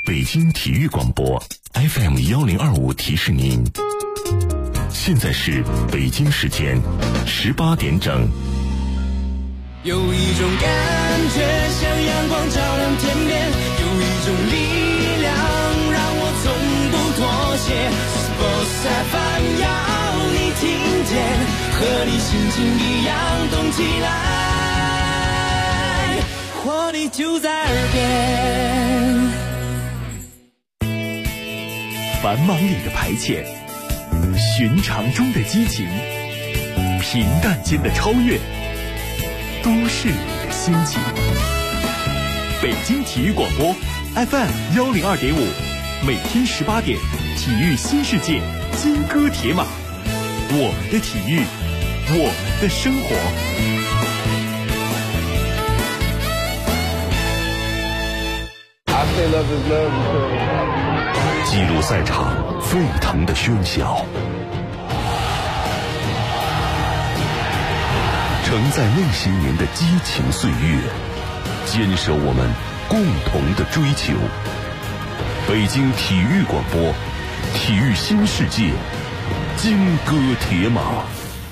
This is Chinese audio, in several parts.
北京体育广播 FM1025提示您，现在是北京时间18点整。 有一种感觉像阳光照亮天边，有一种力量让我从不妥协。Sports FM 要你听见，和你心情一样动起来，活力就在耳边。 繁忙里的排遣，寻常中的激情，平淡间的超越，都市里的心情。北京体育广播 FM102.5，每天18点，体育新世界，金戈铁马，我们的体育，我们的生活。 记录赛场沸腾的喧嚣，承载那些年的激情岁月，坚守我们共同的追求。北京体育广播，体育新世界，金戈铁马。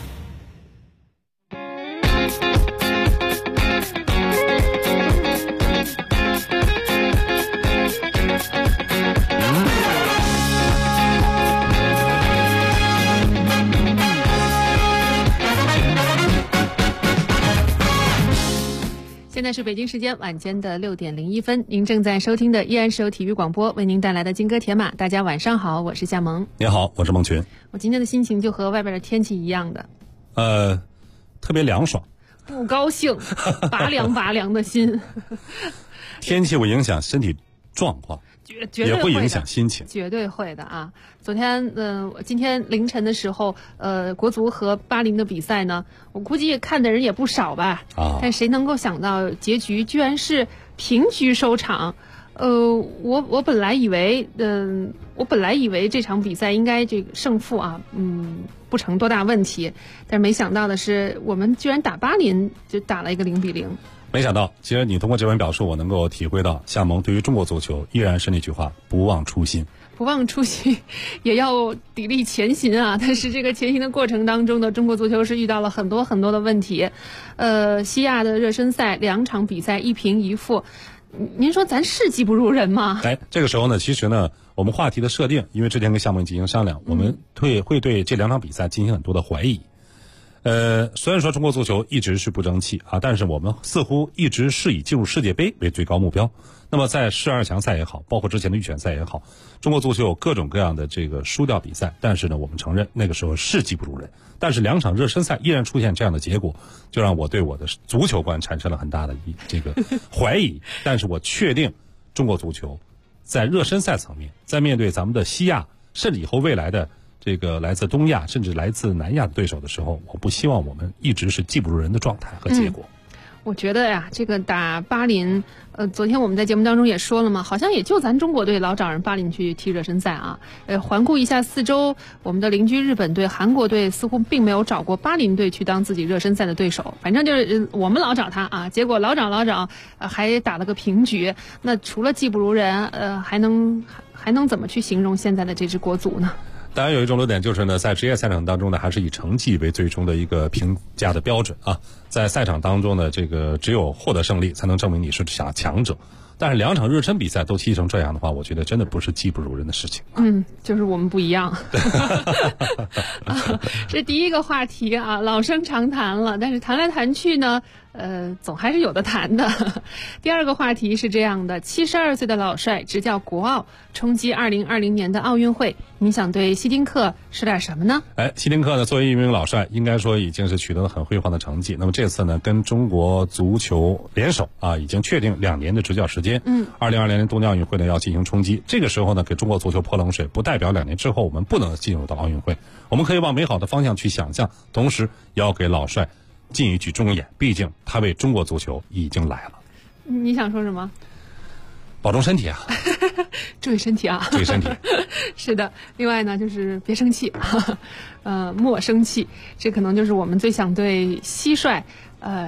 现在是北京时间晚间的6点01分，您正在收听的依然是由体育广播为您带来的金戈铁马。大家晚上好，我是夏萌。 你好，我是孟群。 我今天的心情就和外边的天气一样的， 特别凉爽， 不高兴，拔凉的心。 天气会影响身体状况，也会影响心情， 绝对会的啊！昨天，今天凌晨的时候，国足和巴林的比赛呢，我估计看的人也不少吧。但谁能够想到结局居然是平局收场？我本来以为这场比赛应该这个胜负啊，不成多大问题，但是没想到的是，我们居然打巴林就打了一个0-0。 没想到，其实你通过这番表述，我能够体会到夏萌对于中国足球依然是那句话：不忘初心。 不忘初心，也要砥砺前行啊！但是这个前行的过程当中呢，中国足球是遇到了很多的问题。西亚的热身赛2场比赛1平1负，您说咱是技不如人吗？ 这个时候呢，其实呢，我们话题的设定，因为之前跟夏萌进行商量，我们会对这2场比赛进行很多的怀疑。虽然说中国足球一直是不争气啊，但是我们似乎一直是以进入世界杯为最高目标。那么在12强赛也好，包括之前的预选赛也好，中国足球有各种各样的这个输掉比赛，但是呢，我们承认那个时候是技不如人。但是2场热身赛依然出现这样的结果，就让我对我的足球观产生了很大的这个怀疑。但是我确定，中国足球在热身赛层面，在面对咱们的西亚，甚至以后未来的这个来自东亚甚至来自南亚的对手的时候，我不希望我们一直是技不如人的状态和结果。 我觉得呀，这个打巴林，昨天我们在节目当中也说了嘛，好像也就咱中国队老找人巴林去踢热身赛啊。环顾一下四周，我们的邻居日本队、韩国队似乎并没有找过巴林队去当自己热身赛的对手，反正就是我们老找他啊，结果老找，还打了个平局。那除了技不如人，还能怎么去形容现在的这支国足呢？ 当然有一种论点就是呢，在职业赛场当中呢，还是以成绩为最终的一个评价的标准啊。在赛场当中呢，这个只有获得胜利才能证明你是强者。但是2场热身比赛都踢成这样的话，我觉得真的不是技不如人的事情。 就是我们不一样。这第一个话题啊，老生常谈了，但是谈来谈去呢，总还是有的谈的。第二个话题是这样的：72岁的老帅执教国奥，冲击2020年的奥运会，你想对希丁克说点什么呢？ 希丁克呢，作为一名老帅，应该说已经是取得了很辉煌的成绩。那么这次呢，跟中国足球联手啊，已经确定2年的执教时间。2020年东京奥运会呢要进行冲击，这个时候呢，给中国足球泼冷水，不代表2年之后我们不能进入到奥运会。我们可以往美好的方向去想象，同时也要给老帅尽一句忠言，毕竟他为中国足球已经来了。 你想说什么？ 保重身体啊！ 注意身体啊！ 注意身体。 是的，另外呢，就是别生气，莫生气。这可能就是我们最想对蟋蟀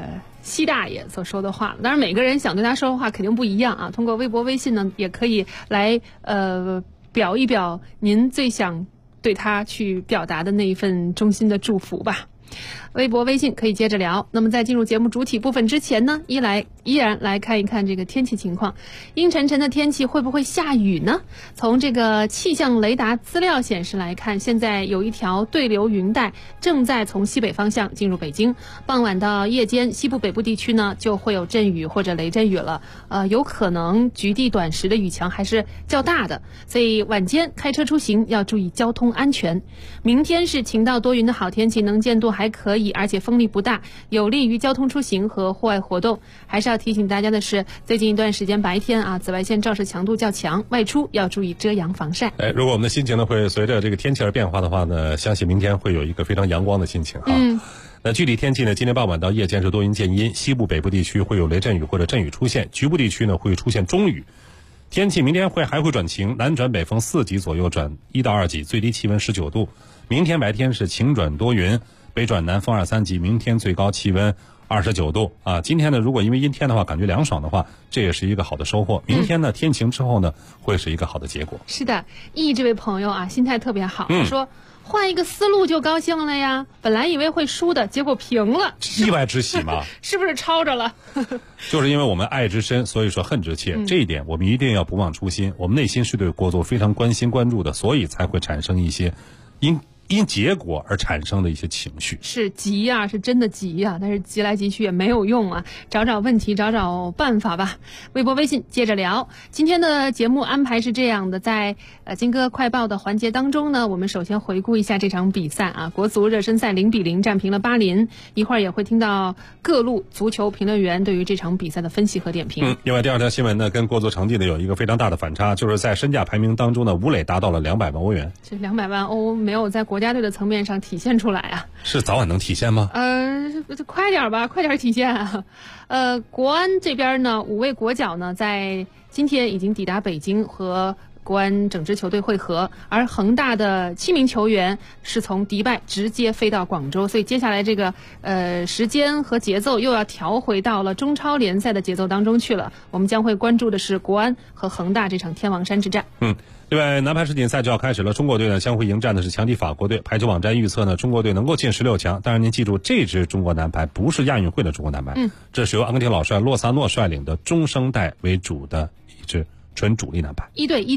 西大爷所说的话。当然，每个人想对他说的话肯定不一样啊。通过微博、微信呢，也可以来表一表您最想对他去表达的那一份衷心的祝福吧。微博、微信可以接着聊。那么在进入节目主体部分之前呢，依然来看一看这个天气情况。阴沉沉的天气会不会下雨呢？从这个气象雷达资料显示来看，现在有一条对流云带正在从西北方向进入北京。傍晚到夜间，西部北部地区呢就会有阵雨或者雷阵雨了。有可能局地短时的雨强还是较大的，所以晚间开车出行要注意交通安全。明天是晴到多云的好天气，能见度还可以，而且风力不大，有利于交通出行和户外活动。还是要提醒大家的是，最近一段时间白天啊，紫外线照射强度较强，外出要注意遮阳防晒。 如果我们的心情呢会随着这个天气而变化的话呢，相信明天会有一个非常阳光的心情哈。那具体天气呢，今天傍晚到夜间是多云见阴，西部北部地区会有雷阵雨或者阵雨出现，局部地区呢会出现中雨。天气明天还会转晴，南转北风4级左右转1到2级，最低气温19度。明天白天是晴转多云，北转南风2、3级，明天最高气温29度啊。今天呢，如果因为阴天的话感觉凉爽的话，这也是一个好的收获。明天呢，天晴之后呢，会是一个好的结果。 是的，这位朋友啊，心态特别好，说换一个思路就高兴了呀，本来以为会输的，结果平了， 意外之喜嘛。 是不是抄着了？ 就是因为我们爱之深，所以说恨之切，这一点我们一定要不忘初心。我们内心是对国足非常关心关注的，所以才会产生一些因结果而产生的一些情绪。 是急啊，是真的急啊，但是急来急去也没有用啊，找找问题，找找办法吧。微博、微信接着聊。今天的节目安排是这样的，在金歌快报的环节当中呢，我们首先回顾一下这场比赛啊，国足热身赛0-0战平了巴林。一会儿也会听到各路足球评论员对于这场比赛的分析和点评。 另外第二条新闻呢，跟国足成绩呢有一个非常大的反差，就是在身价排名当中呢，吴磊达到了200万欧元。 这200万欧没有在国家队的层面上体现出来啊？ 是早晚能体现吗？ 快点吧，快点体现啊！国安这边呢，5位国脚呢在今天已经抵达北京和国安整支球队会合，而恒大的7名球员是从迪拜直接飞到广州，所以接下来这个时间和节奏又要调回到了中超联赛的节奏当中去了。我们将会关注的是国安和恒大这场天王山之战。 另外，男排世锦赛就要开始了，中国队呢将会迎战的是强敌法国队。排球网站预测呢，中国队能够进16强。当然，您记住，这支中国男排不是亚运会的中国男排，这是由阿根廷老帅洛萨诺率领的中生代为主的一支纯主力男排。一队。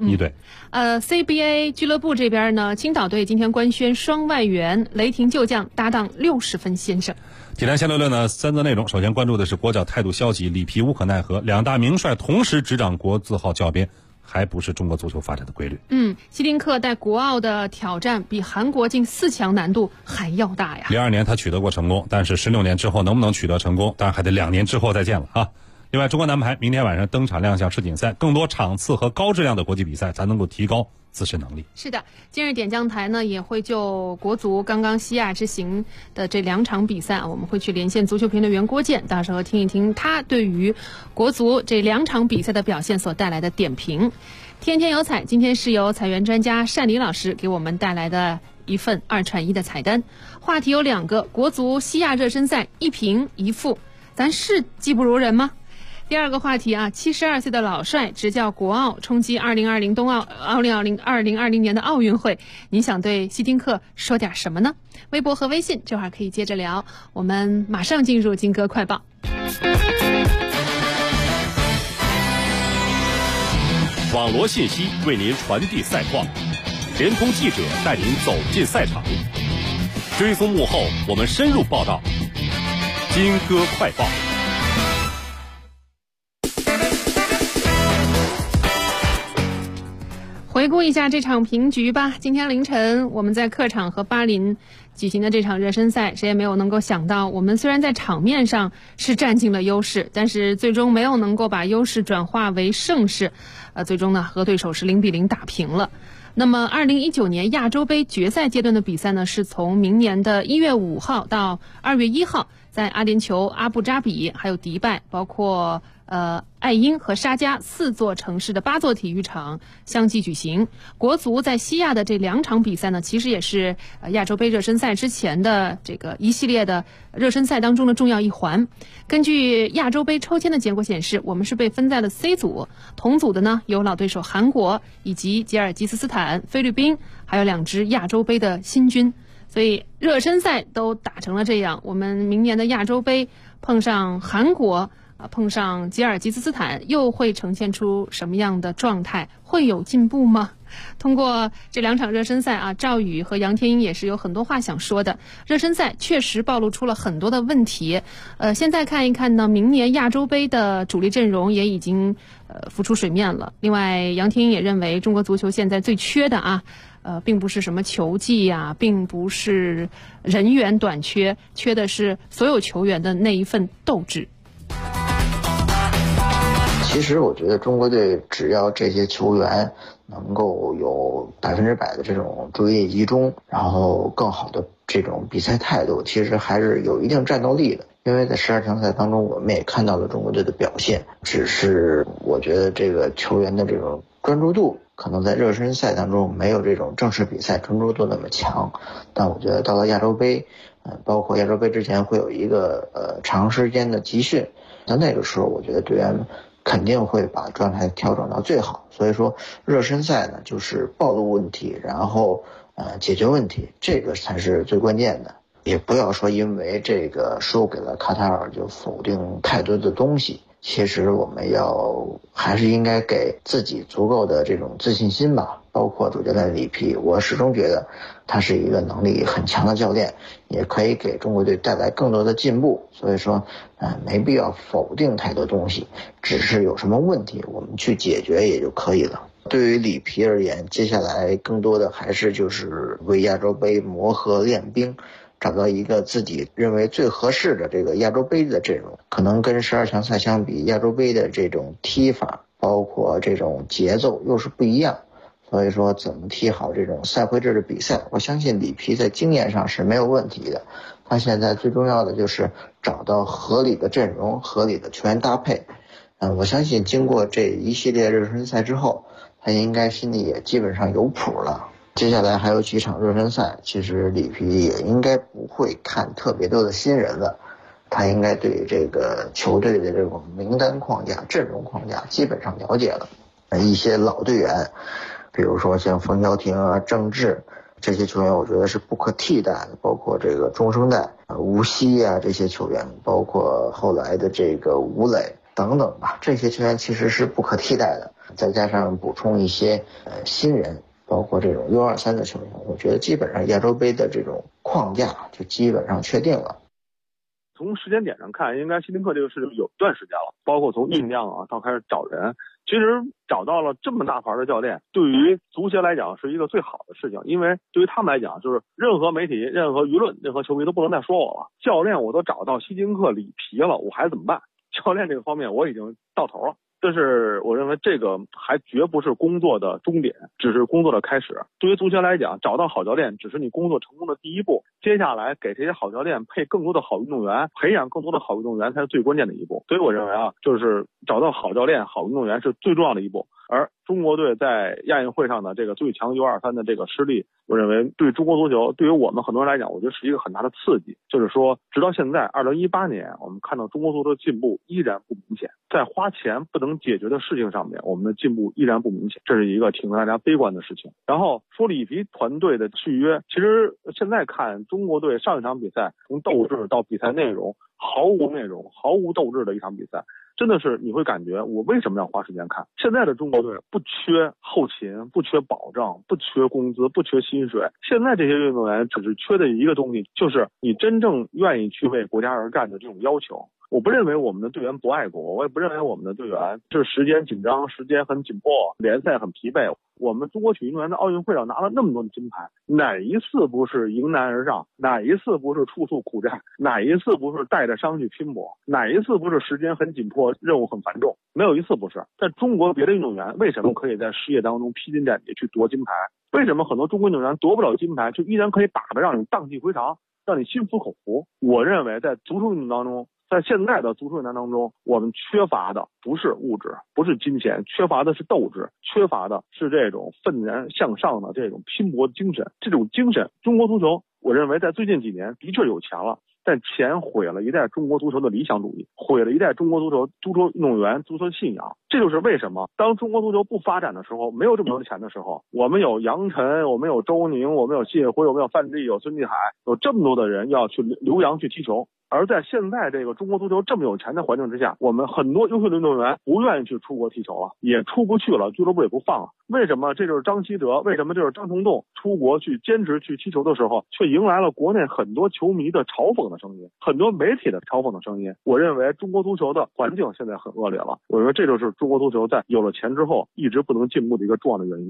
CBA 俱乐部这边呢，青岛队今天官宣双外援雷霆旧将搭档60分先生。 体坛766呢，3则内容。首先关注的是国脚态度消极，里皮无可奈何，两大名帅同时执掌国字号教鞭，还不是中国足球发展的规律。 希丁克带国奥的挑战比韩国进4强难度还要大呀。 02年他取得过成功，但是16年之后能不能取得成功，当然还得2年之后再见了啊。另外，中国男排明天晚上登场亮相世锦赛，更多场次和高质量的国际比赛，才能够提高自身能力。 是的，今日点将台呢也会就国足刚刚西亚之行的这2场比赛，我们会去连线足球评论员郭健，到时候听一听他对于国足这2场比赛的表现所带来的点评。天天有彩，今天是由彩员专家单黎老师给我们带来的一份2串1的彩单。话题有2个，国足西亚热身赛1平1负，咱是技不如人吗？第2个话题啊，72岁的老帅执教国奥，冲击2020冬奥2020年的奥运会，你想对希丁克说点什么呢？微博和微信这会儿可以接着聊，我们马上进入金歌快报。 网罗信息为您传递赛况，联通记者带您走进赛场，追踪幕后我们深入报道。金歌快报。 回顾一下这场平局吧。今天凌晨我们在客场和巴林举行的这场热身赛，谁也没有能够想到，我们虽然在场面上是占尽了优势，但是最终没有能够把优势转化为胜势，最终呢和对手是0-0打平了。那么2019年亚洲杯决赛阶段的比赛呢，是从明年的1月5号到2月1号，在阿联酋、阿布扎比还有迪拜，包括爱因和沙迦4座城市的8座体育场相继举行。国足在西亚的这2场比赛呢，其实也是亚洲杯热身赛之前的这个一系列的热身赛当中的重要一环。根据亚洲杯抽签的结果显示，我们是被分在了 C 组，同组的呢有老对手韩国以及吉尔吉斯斯坦、菲律宾，还有2支亚洲杯的新军。所以热身赛都打成了这样，我们明年的亚洲杯碰上韩国碰上吉尔吉斯斯坦，又会呈现出什么样的状态？会有进步吗？通过这2场热身赛赵宇和杨天英也是有很多话想说的。热身赛确实暴露出了很多的问题。现在看一看呢，明年亚洲杯的主力阵容也已经浮出水面了。另外，杨天英也认为中国足球现在最缺的并不是什么球技并不是人员短缺，缺的是所有球员的那一份斗志。 其实我觉得中国队只要这些球员能够有100%的这种注意力集中，然后更好的这种比赛态度，其实还是有一定战斗力的。因为在12强赛当中，我们也看到了中国队的表现，只是我觉得这个球员的这种专注度可能在热身赛当中没有这种正式比赛专注度那么强，但我觉得到了亚洲杯，包括亚洲杯之前会有一个长时间的集训，那个时候我觉得队员肯定会把状态调整到最好。所以说热身赛呢，就是暴露问题，然后解决问题，这个才是最关键的。也不要说因为这个输给了卡塔尔就否定太多的东西，其实我们还是应该给自己足够的这种自信心吧。包括主教练里皮，我始终觉得他是一个能力很强的教练，也可以给中国队带来更多的进步。所以说没必要否定太多东西，只是有什么问题我们去解决也就可以了。对于里皮而言，接下来更多的还是就是为亚洲杯磨合练兵，找到一个自己认为最合适的这个亚洲杯的阵容。可能跟12强赛相比，亚洲杯的这种踢法包括这种节奏又是不一样，所以说怎么踢好这种赛会制的比赛，我相信里皮在经验上是没有问题的。他现在最重要的就是找到合理的阵容，合理的球员搭配。我相信经过这一系列热身赛之后，他应该心里也基本上有谱了。接下来还有几场热身赛，其实里皮也应该不会看特别多的新人了，他应该对这个球队的这种名单框架、阵容框架基本上了解了。一些老队员，比如说像冯潇霆郑智这些球员，我觉得是不可替代的，包括这个中生代吴曦这些球员，包括后来的这个吴磊等等吧，这些球员其实是不可替代的。再加上补充一些新人，包括这种U23的球员，我觉得基本上亚洲杯的这种框架就基本上确定了。 从时间点上看，应该希林克这个事情有一段时间了，包括从酝酿到开始找人，其实找到了这么大牌的教练，对于足协来讲是一个最好的事情。因为对于他们来讲，就是任何媒体、任何舆论、任何球迷都不能再说我了，教练我都找到希林克、里皮了，我还怎么办？教练这个方面我已经到头了。但是我认为这个还绝不是工作的终点，只是工作的开始。对于足协来讲，找到好教练只是你工作成功的第一步，接下来给这些好教练配更多的好运动员，培养更多的好运动员才是最关键的一步。所以我认为就是找到好教练、好运动员是最重要的一步。而中国队在亚运会上的这个最强 U23 的这个失利，我认为对中国足球，对于我们很多人来讲，我觉得是一个很大的刺激。就是说直到现在2018年，我们看到中国足球的进步依然不明显，在花钱不能解决的事情上面，我们的进步依然不明显，这是一个挺让大家悲观的事情。然后说里皮团队的续约，其实现在看中国队上一场比赛，从斗志到比赛内容，毫无内容、毫无斗志的一场比赛，真的是你会感觉我为什么要花时间看？现在的中国队不缺后勤，不缺保障，不缺工资，不缺薪水。现在这些运动员只是缺的一个东西，就是你真正愿意去为国家而战的这种要求。我不认为我们的队员不爱国，我也不认为我们的队员是时间紧张、时间很紧迫、联赛很疲惫。我们中国体育运动员在奥运会上拿了那么多的金牌，哪一次不是迎难而上？哪一次不是处处苦战？哪一次不是带着伤去拼搏？哪一次不是时间很紧迫、任务很繁重？没有一次不是。在中国别的运动员为什么可以在事业当中披荆斩棘去夺金牌？为什么很多中国运动员夺不了金牌，就依然可以打得让你荡气回肠，让你心服口服？我认为在足球运动当中， 在现在的足球员当中，我们缺乏的不是物质，不是金钱，缺乏的是斗志，缺乏的是这种愤然向上的这种拼搏的精神。这种精神，中国足球我认为在最近几年的确有钱了，但钱毁了一代中国足球的理想主义，毁了一代中国足球运动员足球信仰。这就是为什么当中国足球不发展的时候，没有这么多的钱的时候，我们有杨晨，我们有周宁，我们有谢辉，我们有范志毅，有孙继海，有这么多的人要去留洋去踢球。而在现在这个中国足球这么有钱的环境之下，我们很多优秀的运动员不愿意去出国踢球了，也出不去了，俱乐部也不放了。为什么？这就是张稀哲，为什么这就是张成栋出国去兼职去踢球的时候，却迎来了国内很多球迷的嘲讽的声音，很多媒体的嘲讽的声音。我认为中国足球的环境现在很恶劣了，我认为这就是中国足球在有了钱之后一直不能进步的一个重要的原因。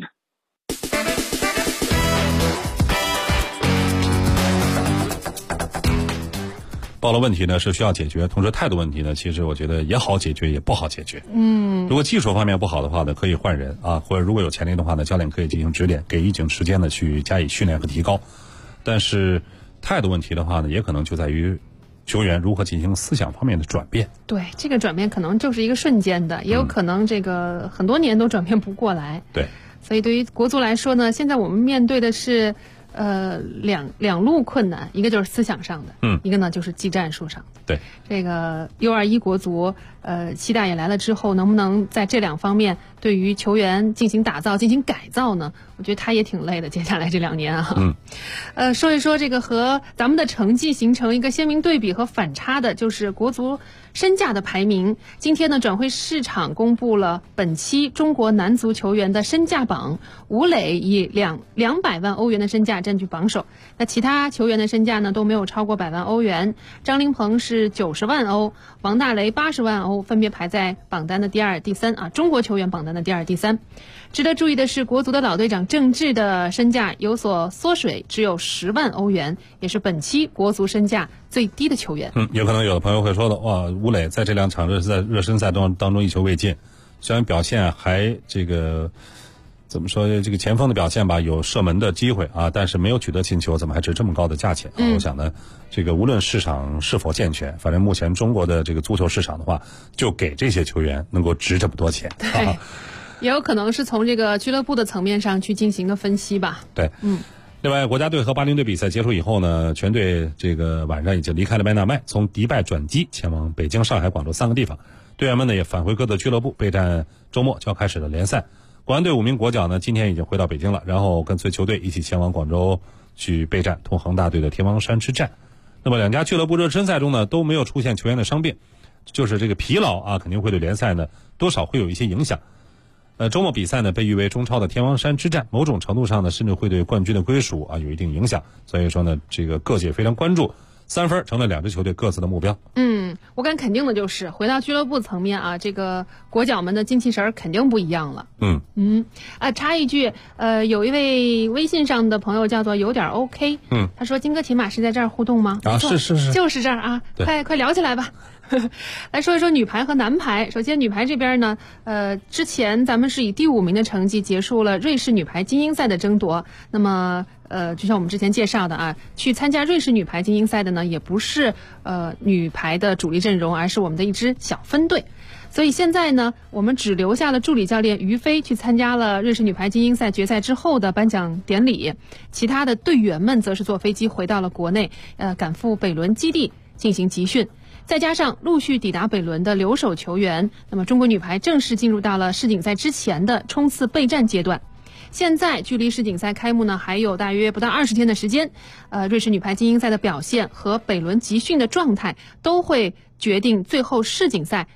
暴露问题呢是需要解决，同时态度问题呢，其实我觉得也好解决，也不好解决。如果技术方面不好的话呢，可以换人啊，或者如果有潜力的话呢，教练可以进行指点，给予时间呢去加以训练和提高。但是态度问题的话呢，也可能就在于球员如何进行思想方面的转变。对，这个转变可能就是一个瞬间的，也有可能这个很多年都转变不过来。对，所以对于国足来说呢，现在我们面对的是两路困难，一个就是思想上的，一个呢就是技战术上的。对，这个 U21 国足期待也来了之后，能不能在这两方面对于球员进行打造、进行改造呢？我觉得他也挺累的，接下来这2年啊。说一说这个和咱们的成绩形成一个鲜明对比和反差的，就是国足身价的排名。今天呢，转会市场公布了本期中国男足球员的身价榜，吴磊以200万欧元的身价占据榜首，那其他球员的身价呢都没有超过100万欧元。张琳芃是90万欧，王大雷80万欧，分别排在榜单的第2、第3啊，中国球员榜单的第2、第3。值得注意的是，国足的老队长郑智的身价有所缩水，只有10万欧元，也是本期国足身价最低的球员。有可能有的朋友会说的，哇，吴磊在这2场热身赛当中一球未进，虽然表现还这个怎么说，这个前锋的表现吧，有射门的机会啊，但是没有取得进球，怎么还值这么高的价钱？我想呢，这个无论市场是否健全，反正目前中国的这个足球市场的话，就给这些球员能够值这么多钱。对，也有可能是从这个俱乐部的层面上去进行的分析吧。对，另外，国家队和巴林队比赛结束以后呢，全队这个晚上已经离开了麦纳麦，从迪拜转机前往北京、上海、广州3个地方。队员们呢也返回各自俱乐部，备战周末就要开始的联赛。国安队5名国脚呢，今天已经回到北京了，然后跟随球队一起前往广州去备战同恒大队的天王山之战。那么2家俱乐部热身赛中呢都没有出现球员的伤病，就是这个疲劳啊，肯定会对联赛呢多少会有一些影响。周末比赛呢被誉为中超的天王山之战，某种程度上呢甚至会对冠军的归属啊有一定影响。所以说呢，这个各界非常关注，3分成了2支球队各自的目标。我敢肯定的就是回到俱乐部层面啊，这个国脚们的精气神肯定不一样了。插一句，有一位微信上的朋友叫做有点 OK，他说金哥铁马是在这儿互动吗？啊，是，就是这儿啊，快聊起来吧。来说一说女排和男排。首先女排这边呢，之前咱们是以第5名的成绩结束了瑞士女排精英赛的争夺。那么就像我们之前介绍的啊，去参加瑞士女排精英赛的呢，也不是女排的主力阵容，而是我们的一支小分队。所以现在呢，我们只留下了助理教练于飞去参加了瑞士女排精英赛决赛之后的颁奖典礼，其他的队员们则是坐飞机回到了国内，赶赴北仑基地进行集训。再加上陆续抵达北仑的留守球员，那么中国女排正式进入到了世锦赛之前的冲刺备战阶段。现在距离世锦赛开幕呢还有大约不到20天的时间，瑞士女排精英赛的表现和北仑集训的状态都会决定最后世锦赛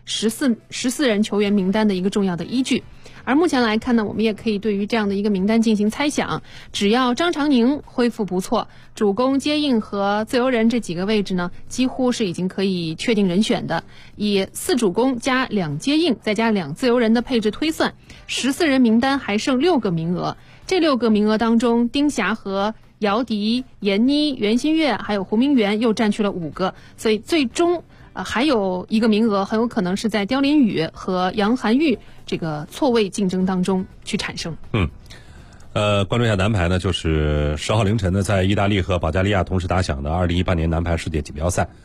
14人球员名单的一个重要的依据。而目前来看呢，我们也可以对于这样的一个名单进行猜想，只要张常宁恢复不错，主攻、接应和自由人这几个位置呢，几乎是已经可以确定人选的。以4主攻加2接应再加2自由人的配置推算，14人名单还剩6个名额。这6个名额当中，丁霞和姚迪、闫妮、袁心玥还有胡明元又占去了5个，所以最终还有一个名额很有可能是在刁琳宇和杨涵玉这个错位竞争当中去产生。关注一下男排呢，就是10号凌晨呢，在意大利和保加利亚同时打响的2018年男排世界锦标赛。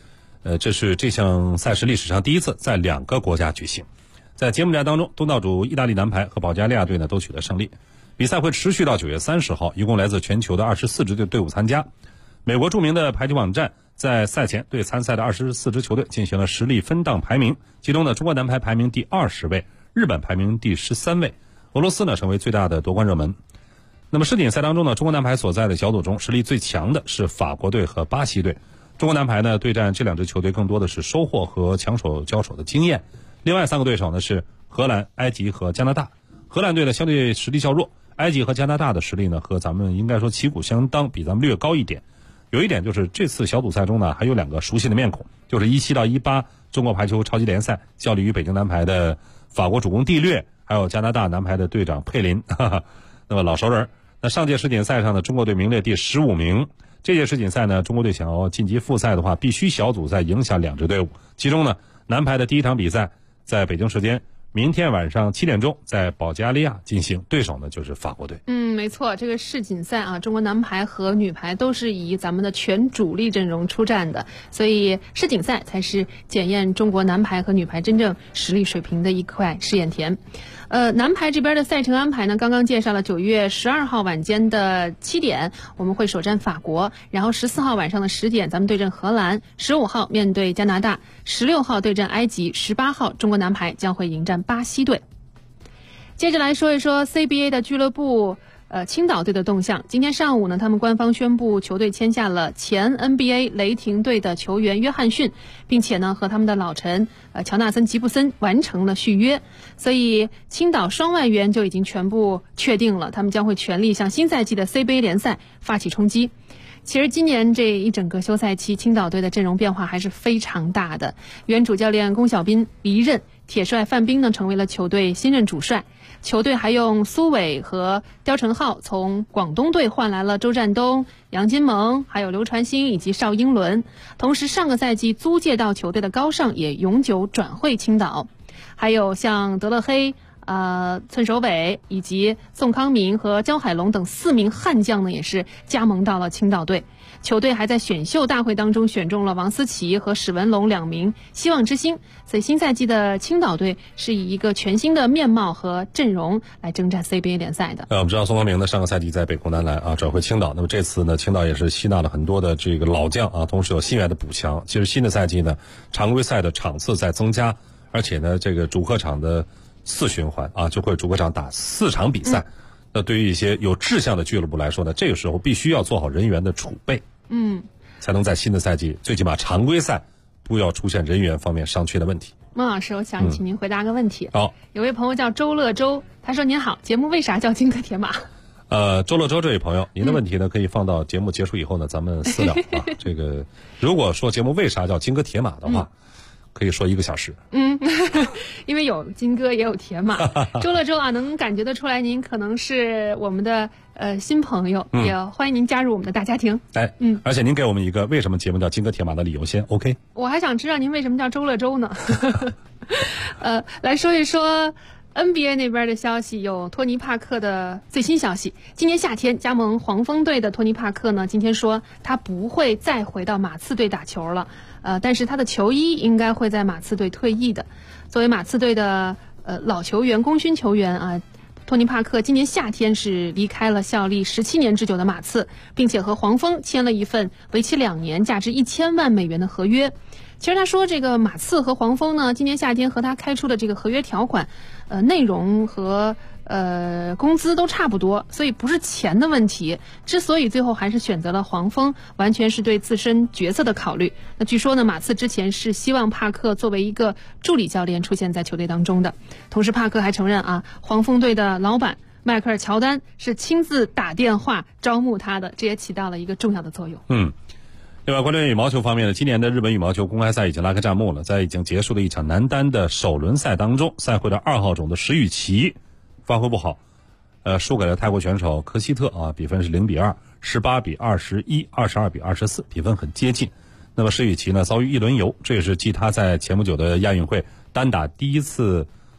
这是这项赛事历史上第一次在2个国家举行。在节目战当中，东道主意大利男排和保加利亚队呢都取得胜利。比赛会持续到9月30号，一共来自全球的24支队伍参加。美国著名的排球网站在赛前对参赛的24支球队进行了实力分档排名，其中呢，中国男排排名第20位，日本排名第13位，俄罗斯呢成为最大的夺冠热门。那么世锦赛当中呢，中国男排所在的小组中实力最强的是法国队和巴西队。中国男排呢对战这2支球队更多的是收获和强手交手的经验。另外3个对手呢是荷兰、埃及和加拿大。荷兰队呢相对实力较弱，埃及和加拿大的实力呢和咱们应该说旗鼓相当，比咱们略高一点。有一点就是这次小组赛中呢还有2个熟悉的面孔，就是17到18中国排球超级联赛效力于北京男排的法国主攻蒂略，还有加拿大男排的队长佩林，那么老熟人。那上届世锦赛上呢，中国队名列第15名。这届世锦赛呢，中国队想要晋级复赛的话，必须小组赛赢下2支队伍。其中呢，男排的第一场比赛在北京时间明天晚上7点钟在保加利亚进行，对手呢就是法国队。 没错，这个世锦赛啊，中国男排和女排都是以咱们的全主力阵容出战的，所以世锦赛才是检验中国男排和女排真正实力水平的一块试验田。男排这边的赛程安排呢，刚刚介绍了9月12号晚间的7点，我们会首战法国，然后14号晚上的10点，咱们对阵荷兰，15号面对加拿大，16号对阵埃及，18号中国男排将会迎战巴西队。接着来说一说 CBA 的俱乐部青岛队的动向。今天上午呢，他们官方宣布球队签下了前 NBA 雷霆队的球员约翰逊，并且呢和他们的老臣乔纳森吉布森完成了续约，所以青岛双外援就已经全部确定了，他们将会全力向新赛季的 CBA 联赛发起冲击。其实今年这一整个休赛期，青岛队的阵容变化还是非常大的。原主教练龚小斌离任，铁帅范斌呢成为了球队新任主帅。球队还用苏伟和刁成浩从广东队换来了周占东、杨金萌，还有刘传兴以及邵英伦。同时上个赛季租借到球队的高尚也永久转会青岛。还有像德勒黑、村守伟以及宋康明和焦海龙等4名悍将呢，也是加盟到了青岛队。球队还在选秀大会当中选中了王思琪和史文龙2名希望之星，所以新赛季的青岛队是以一个全新的面貌和阵容来征战 CBA 联赛的。 我们知道宋康明呢上个赛季在北国南来转回青岛，那么这次呢青岛也是吸纳了很多的这个老将同时有新援的补强。其实新的赛季呢常规赛的场次在增加，而且呢这个主客场的4循环就会主客场打4场比赛。那对于一些有志向的俱乐部来说呢，这个时候必须要做好人员的储备，才能在新的赛季最起码常规赛不要出现人员方面伤缺的问题。 孟老师，我想请您回答个问题。 好， 有位朋友叫周乐周，他说：“您好，节目为啥叫金戈铁马？” 周乐周这位朋友，您的问题呢可以放到节目结束以后呢咱们私聊这个如果说节目为啥叫金戈铁马的话，可以说1个小时。 因为有金戈也有铁马。周乐周能感觉得出来您可能是我们的新朋友，也欢迎您加入我们的大家庭。 而且您给我们一个为什么节目叫金戈铁马的理由先 OK。 我还想知道您为什么叫周乐周呢？来说一说NBA 那边的消息，有托尼帕克的最新消息。今年夏天加盟黄蜂队的托尼帕克呢，今天说他不会再回到马刺队打球了，但是他的球衣应该会在马刺队退役的。作为马刺队的老球员、功勋球员托尼帕克今年夏天是离开了效力17年之久的马刺，并且和黄蜂签了一份为期2年、价值1000万美元的合约。其实他说这个马刺和黄蜂呢，今年夏天和他开出的这个合约条款，内容和工资都差不多，所以不是钱的问题。之所以最后还是选择了黄蜂，完全是对自身角色的考虑。那据说呢，马刺之前是希望帕克作为一个助理教练出现在球队当中的。同时帕克还承认黄蜂队的老板迈克尔乔丹是亲自打电话招募他的，这也起到了一个重要的作用。 另外，关于羽毛球方面呢，今年的日本羽毛球公开赛已经拉开战幕了。在已经结束的一场男单的首轮赛当中，赛会的2号种的石宇奇发挥不好，输给了泰国选手科希特比分是0-2、18-21、22-24，比分很接近。那么石宇奇呢遭遇一轮游，这也是继他在前不久的亚运会单打第一次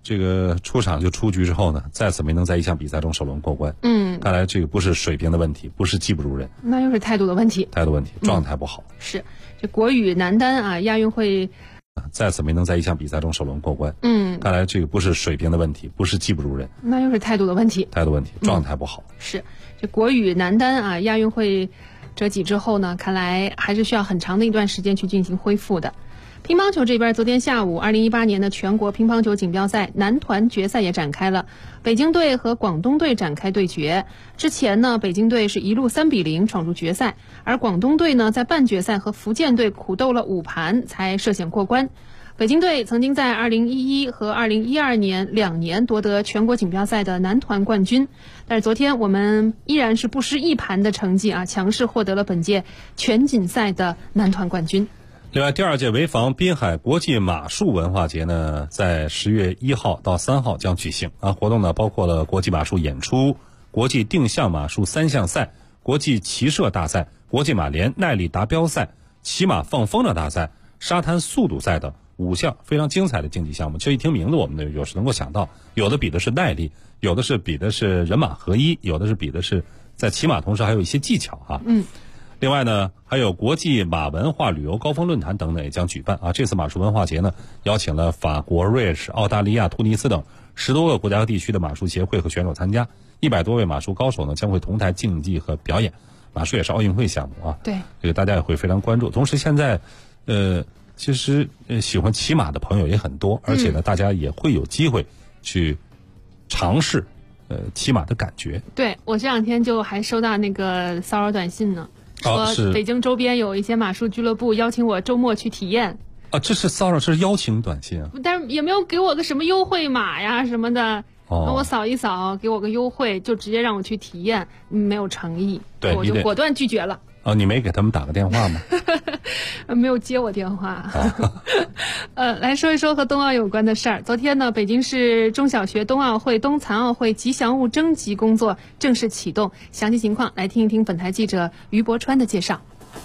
这个出场就出局之后呢，再次没能在一项比赛中首轮过关。看来这个不是水平的问题，不是技不如人， 那又是态度的问题。 态度问题，状态不好。 是，这国羽男单啊，亚运会再次没能在一项比赛中首轮过关。看来这个不是水平的问题，不是技不如人， 那又是态度的问题。 态度问题，状态不好。 是，这国羽男单啊，亚运会折戟之后呢，看来还是需要很长的一段时间去进行恢复的。乒乓球这边，昨天下午2018年的全国乒乓球锦标赛男团决赛也展开了，北京队和广东队展开对决。之前呢，北京队是一路3-0闯入决赛，而广东队呢在半决赛和福建队苦斗了5盘才涉险过关。北京队曾经在2011和2012年2年夺得全国锦标赛的男团冠军，但是昨天我们依然是不失1盘的成绩啊，强势获得了本届全锦赛的男团冠军。 另外，第2届潍坊滨海国际马术文化节呢，在10月1号到3号将举行啊。活动呢包括了国际马术演出、国际定向马术3项赛、国际骑射大赛、国际马连耐力达标赛、骑马放风筝大赛、沙滩速度赛等5项非常精彩的竞技项目。其实一听名字，我们有时能够想到，有的比的是耐力，有的是比的是人马合一，有的是比的是在骑马同时还有一些技巧啊。另外呢，还有国际马文化旅游高峰论坛等等也将举办啊。这次马术文化节呢，邀请了法国、瑞士、澳大利亚、突尼斯等10多个国家和地区的马术协会和选手参加，100多位马术高手呢将会同台竞技和表演。马术也是奥运会项目啊， 对， 这个大家也会非常关注。同时，现在其实喜欢骑马的朋友也很多，而且呢，大家也会有机会去尝试骑马的感觉。 对，我这2天就还收到那个骚扰短信呢。说北京周边有一些马术俱乐部邀请我周末去体验啊，这是骚扰，这是邀请短信啊， 但是也没有给我个什么优惠码呀什么的。我扫一扫，给我个优惠，就直接让我去体验，没有诚意， 对， 我就果断拒绝了。 你没给他们打个电话吗？ 没有接我电话。来说一说和冬奥有关的事儿。昨天呢，北京市中小学冬奥会、冬残奥会吉祥物征集工作正式启动，详细情况来听一听本台记者于博川的介绍。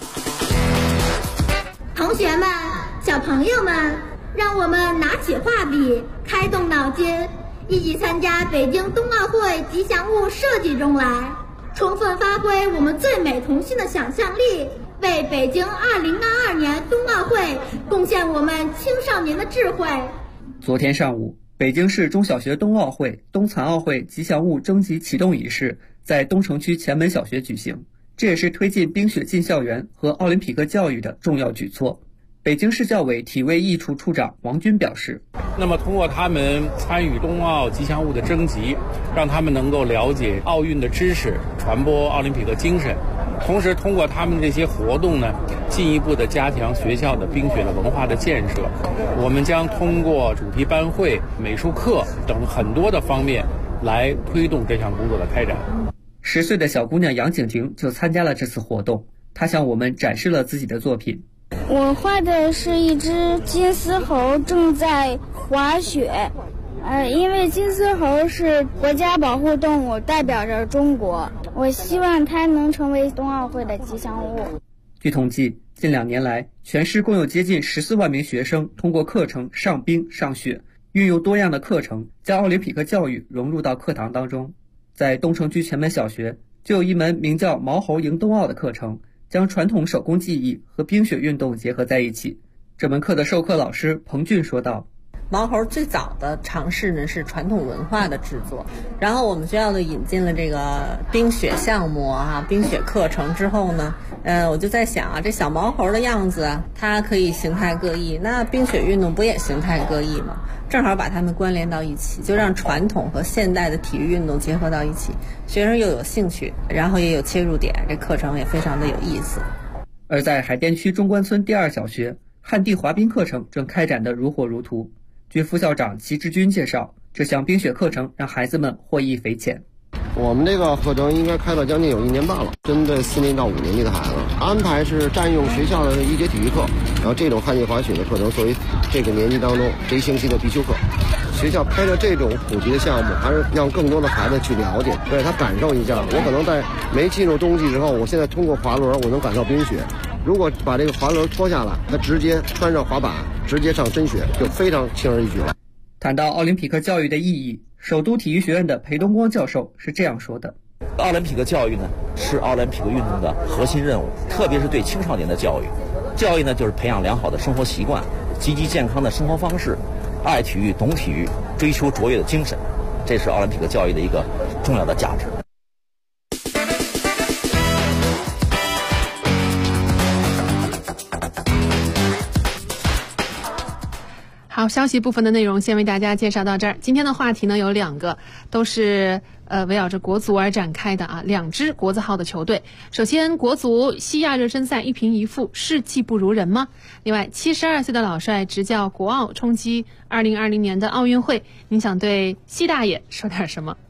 同学们、小朋友们，让我们拿起画笔，开动脑筋，一起参加北京冬奥会吉祥物设计中来，充分发挥我们最美童心的想象力，为北京2022年冬奥会贡献我们青少年的智慧。 昨天上午，北京市中小学冬奥会、冬残奥会吉祥物征集启动仪式在东城区前门小学举行，这也是推进冰雪进校园和奥林匹克教育的重要举措。北京市教委体卫艺处处长王军表示， 那么通过他们参与冬奥吉祥物的征集，让他们能够了解奥运的知识，传播奥林匹克精神，同时通过他们这些活动呢，进一步的加强学校的冰雪的文化的建设。我们将通过主题班会、美术课等很多的方面来推动这项工作的开展。 10岁的小姑娘杨景婷就参加了这次活动，她向我们展示了自己的作品。 我画的是一只金丝猴正在滑雪，因为金丝猴是国家保护动物，代表着中国。我希望它能成为冬奥会的吉祥物。 据统计，近2年来，全市共有接近14万名学生通过课程上冰上雪，运用多样的课程，将奥林匹克教育融入到课堂当中。在东城区前门小学，就有一门名叫“毛猴迎冬奥”的课程，将传统手工技艺和冰雪运动结合在一起。这门课的授课老师彭俊说道， 毛猴最早的尝试呢是传统文化的制作，然后我们学校呢引进了这个冰雪项目啊，冰雪课程之后呢，我就在想啊，这小毛猴的样子啊，它可以形态各异，那冰雪运动不也形态各异吗？正好把它们关联到一起，就让传统和现代的体育运动结合到一起，学生又有兴趣，然后也有切入点，这课程也非常的有意思。 而在海淀区中关村第2小学，旱地滑冰课程正开展得如火如荼。据副校长齐志军介绍，这项冰雪课程让孩子们获益匪浅。 我们这个课程应该开了将近有1年半了，针对4年到5年级的孩子，安排是占用学校的1节体育课，然后这种旱地滑雪的课程作为这个年级当中这1星期的必修课。学校开的这种普及的项目，还是让更多的孩子去了解，对他感受一下。我可能在没进入冬季之后，我现在通过滑轮，我能感受冰雪。如果把这个滑轮脱下来，他直接穿上滑板，直接上真雪，就非常轻而易举了。 谈到奥林匹克教育的意义，首都体育学院的裴东光教授是这样说的： 奥林匹克教育呢，是奥林匹克运动的核心任务，特别是对青少年的教育。教育呢，就是培养良好的生活习惯，积极健康的生活方式，爱体育、懂体育，追求卓越的精神，这是奥林匹克教育的一个重要的价值。 好，消息部分的内容先为大家介绍到这儿。今天的话题呢有2个，都是围绕着国足而展开的啊，2支国字号的球队。首先，国足西亚热身赛1平1负，士气不如人吗？另外，72岁的老帅执教国奥冲击2020年的奥运会，您想对西大爷说点什么？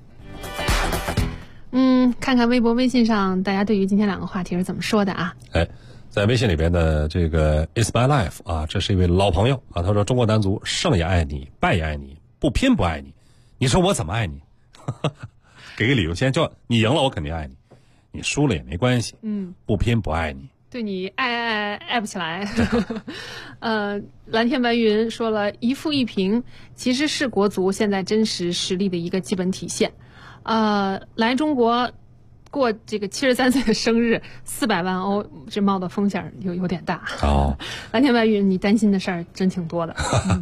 看看微博、微信上大家对于今天2个话题是怎么说的啊？ 在微信里边的这个 It's My Life 啊，这是一位老朋友啊，他说中国男足胜也爱你，败也爱你，不拼不爱你，你说我怎么爱你？给个理由，先叫你赢了我肯定爱你，你输了也没关系，不拼不爱你， 对你爱不起来。蓝天白云说了1负1平，其实是国足现在真实实力的一个基本体现。来中国过这个73岁的生日，400万欧，这冒的风险有点大。蓝天白云，你担心的事儿真挺多的。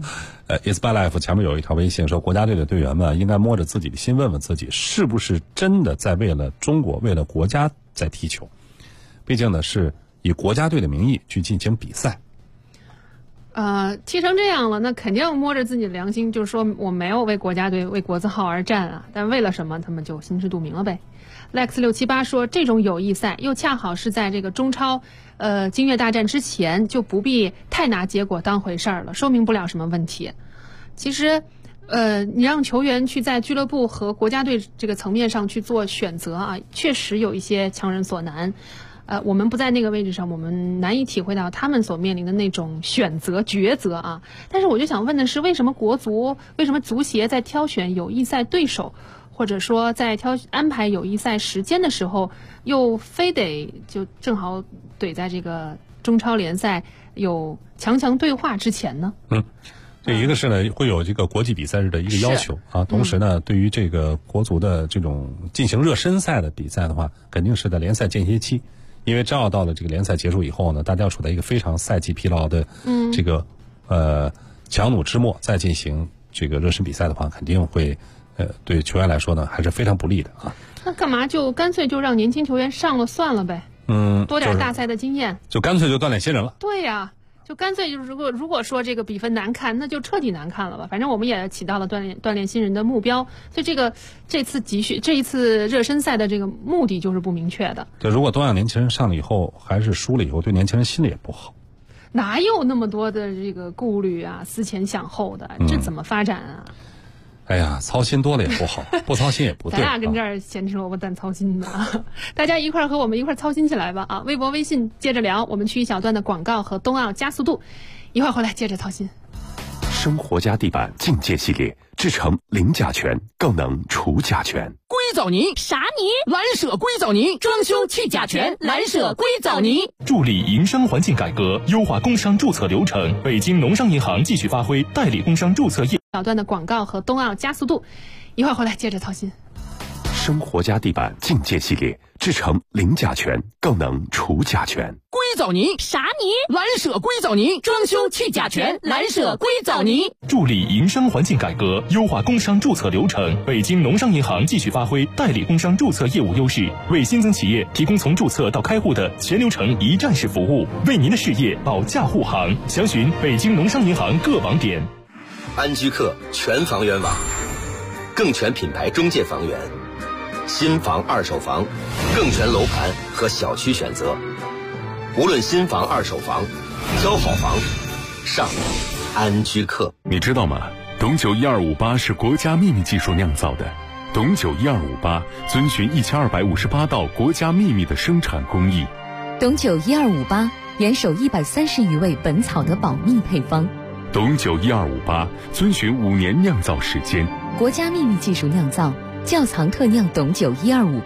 It's My Life 前面有一条微信说，国家队的队员们应该摸着自己的心，问问自己是不是真的在为了中国、为了国家在踢球。毕竟呢，是以国家队的名义去进行比赛。 踢成这样了，那肯定摸着自己的良心，就是说我没有为国家队、为国字号而战啊，但为了什么，他们就心知肚明了呗。Lex678 说，这种友谊赛又恰好是在这个中超金越大战之前，就不必太拿结果当回事儿了，说明不了什么问题。其实你让球员去在俱乐部和国家队这个层面上去做选择啊，确实有一些强人所难。我们不在那个位置上，我们难以体会到他们所面临的那种选择抉择啊。但是我就想问的是，为什么足协在挑选友谊赛对手，或者说在安排友谊赛时间的时候，又非得就正好怼在这个中超联赛有强对话之前呢？ 这一个是呢，会有这个国际比赛日的一个要求啊，同时呢，对于这个国足的这种进行热身赛的比赛的话，肯定是在联赛间歇期。因为正好到了这个联赛结束以后呢，大家要处在一个非常赛季疲劳的这个强弩之末，再进行这个热身比赛的话，肯定会对球员来说呢还是非常不利的啊。 那干嘛就干脆就让年轻球员上了算了呗？多点大赛的经验， 就干脆就锻炼新人了。 对呀。就干脆就是如果说这个比分难看，那就彻底难看了吧。反正我们也起到了锻炼新人的目标，所以这一次热身赛的这个目的就是不明确的。 对，如果都让年轻人上了以后还是输了以后，对年轻人心里也不好。 哪有那么多的这个顾虑啊，思前想后的，这怎么发展啊？ 哎呀，操心多了也不好，不操心也不对。 咱俩跟这儿闲吃萝卜淡操心的啊！大家和我们一块操心起来吧啊！微博、微信接着聊，我们去一小段的广告和冬奥加速度，一会儿回来接着操心。 生活家地板境界系列，制成零甲醛，更能除甲醛。 硅藻泥啥泥？蓝舍硅藻泥，装修去甲醛，蓝舍硅藻泥。 助力营商环境改革，优化工商注册流程。北京农商银行继续发挥代理工商注册业。 小段的广告和冬奥加速度，一会儿回来接着操心。 生活家地板境界系列，制成零甲醛，更能除甲醛。 硅藻泥啥泥？蓝舍硅藻泥，装修去甲醛，蓝舍硅藻泥。 助力营商环境改革，优化工商注册流程。北京农商银行继续发挥代理工商注册业务优势，为新增企业提供从注册到开户的全流程一站式服务，为您的事业保驾护航。详询北京农商银行各网点。 安居客全房源网，更全品牌中介房源，新房二手房，更全楼盘和小区选择。无论新房二手房，挑好房上安居客。 你知道吗？董酒1258是国家秘密技术酿造的。董酒1258遵循1258道国家秘密的生产工艺。 董酒1258严守130余位本草的保密配方。 董酒1258遵循5年酿造时间， 国家秘密技术酿造，窖藏特酿董酒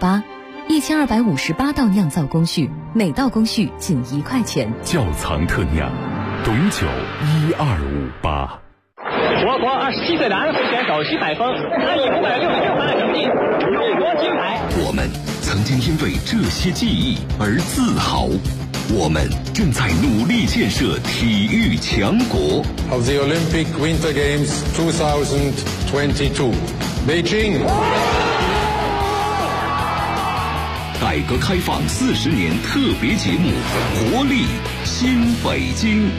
1258，1258道酿造工序，每道工序仅1块钱。 窖藏特酿，董酒1258。 我国27岁的安徽选手徐载峰，他以566分的成绩勇夺金牌。 我们曾经因为这些记忆而自豪，我们正在努力建设体育强国。 Of the Olympic Winter Games 2022, Beijing. 改革开放40年特别节目《活力新北京》。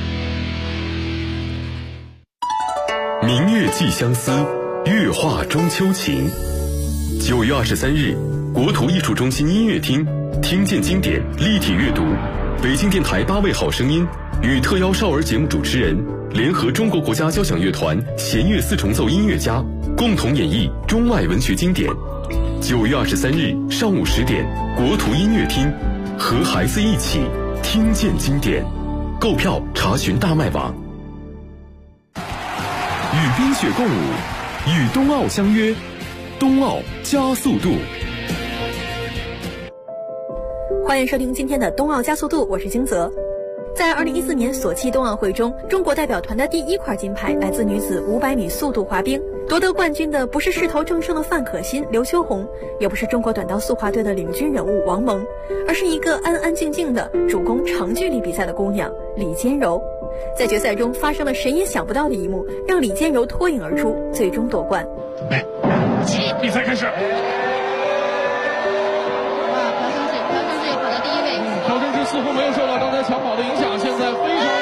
明月寄相思，月画中秋情。9月23日，国土艺术中心音乐厅，听见经典立体阅读，北京电台8位好声音与特邀少儿节目主持人联合中国国家交响乐团弦乐4重奏音乐家，共同演绎中外文学经典。9月23日上午10点，国土音乐厅，和孩子一起听见经典。购票查询大麦网。与冰雪共舞，与冬奥相约，冬奥加速度。 欢迎收听今天的冬奥加速度，我是金泽。在2014年索契冬奥会中，中国代表团的第1块金牌来自女子500米速度滑冰。夺得冠军的不是势头正盛的范可新、刘秋红，也不是中国短道速滑队的领军人物王蒙，而是一个安安静静的主攻长距离比赛的姑娘李坚柔。在决赛中发生了谁也想不到的一幕，让李坚柔脱颖而出，最终夺冠。 比赛开始。 跑到第1位。 朴正志似乎没有受到刚才抢跑的影响，现在非常。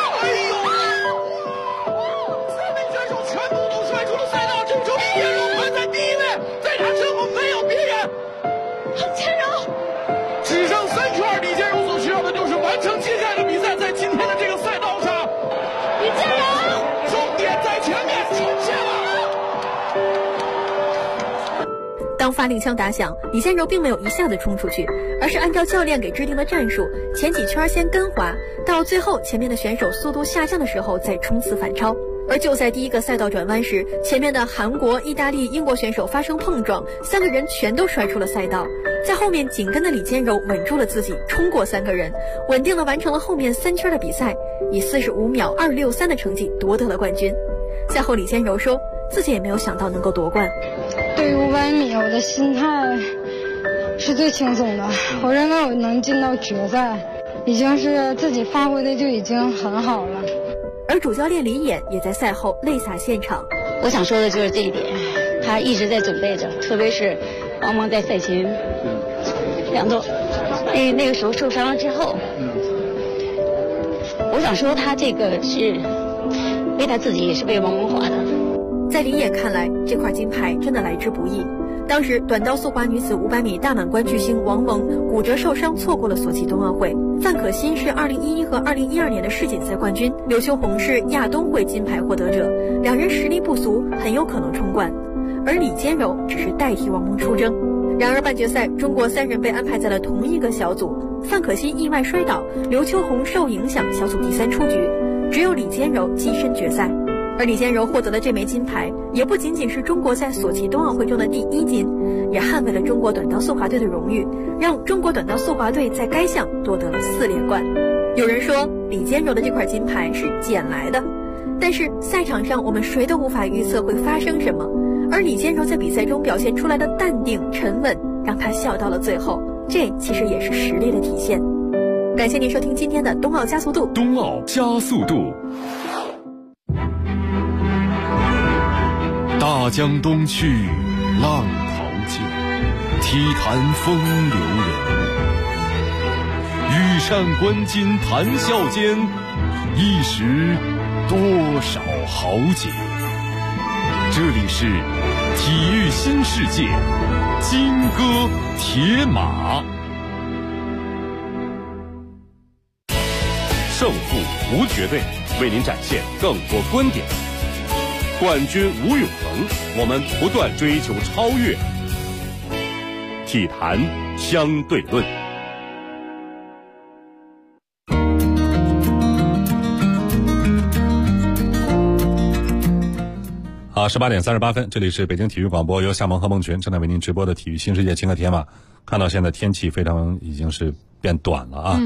当发令枪打响，李坚柔并没有一下子冲出去，而是按照教练给制定的战术，前几圈先跟滑，到最后前面的选手速度下降的时候再冲刺反超。而就在第1个赛道转弯时，前面的韩国、意大利、英国选手发生碰撞，3个人全都摔出了赛道。在后面紧跟的李坚柔稳住了自己，冲过3个人，稳定地完成了后面3圈的比赛，以45秒263的成绩夺得了冠军。赛后李坚柔说，自己也没有想到能够夺冠。 对于500米，我的心态是最轻松的。我认为我能进到决赛，已经是自己发挥的就已经很好了。 而主教练李演也在赛后泪洒现场。 我想说的就是这一点，他一直在准备着，特别是王蒙在赛前2周，那个时候受伤了之后，我想说他这个是为他自己，也是为王蒙滑的。 在李演看来，这块金牌真的来之不易。当时短道速滑女子500米大满贯巨星王蒙骨折受伤，错过了索契冬奥会。范可新是2011和2012年的世锦赛冠军，刘秋红是亚冬会金牌获得者，两人实力不俗，很有可能冲冠。而李坚柔只是代替王蒙出征。然而半决赛，中国3人被安排在了同一个小组，范可新意外摔倒，刘秋红受影响，小组第3出局，只有李坚柔跻身决赛。而李坚柔获得的这枚金牌，也不仅仅是中国在索契冬奥会中的第1金，也捍卫了中国短道速滑队的荣誉，让中国短道速滑队在该项夺得了4连冠。有人说李坚柔的这块金牌是捡来的，但是赛场上我们谁都无法预测会发生什么，而李坚柔在比赛中表现出来的淡定沉稳，让他笑到了最后，这其实也是实力的体现。感谢您收听今天的冬奥加速度。 冬奥加速度。大江东去，浪淘尽，体坛风流人物。羽扇纶巾谈笑间，一时多少豪杰。这里是体育新世界，金戈铁马。 胜负无绝对，为您展现更多观点。冠军无永恒，我们不断追求超越。体坛相对论。 好，18点38分，这里是北京体育广播，由夏萌和孟群正在为您直播的体育新世界金戈铁马。看到现在天气已经是变短了啊。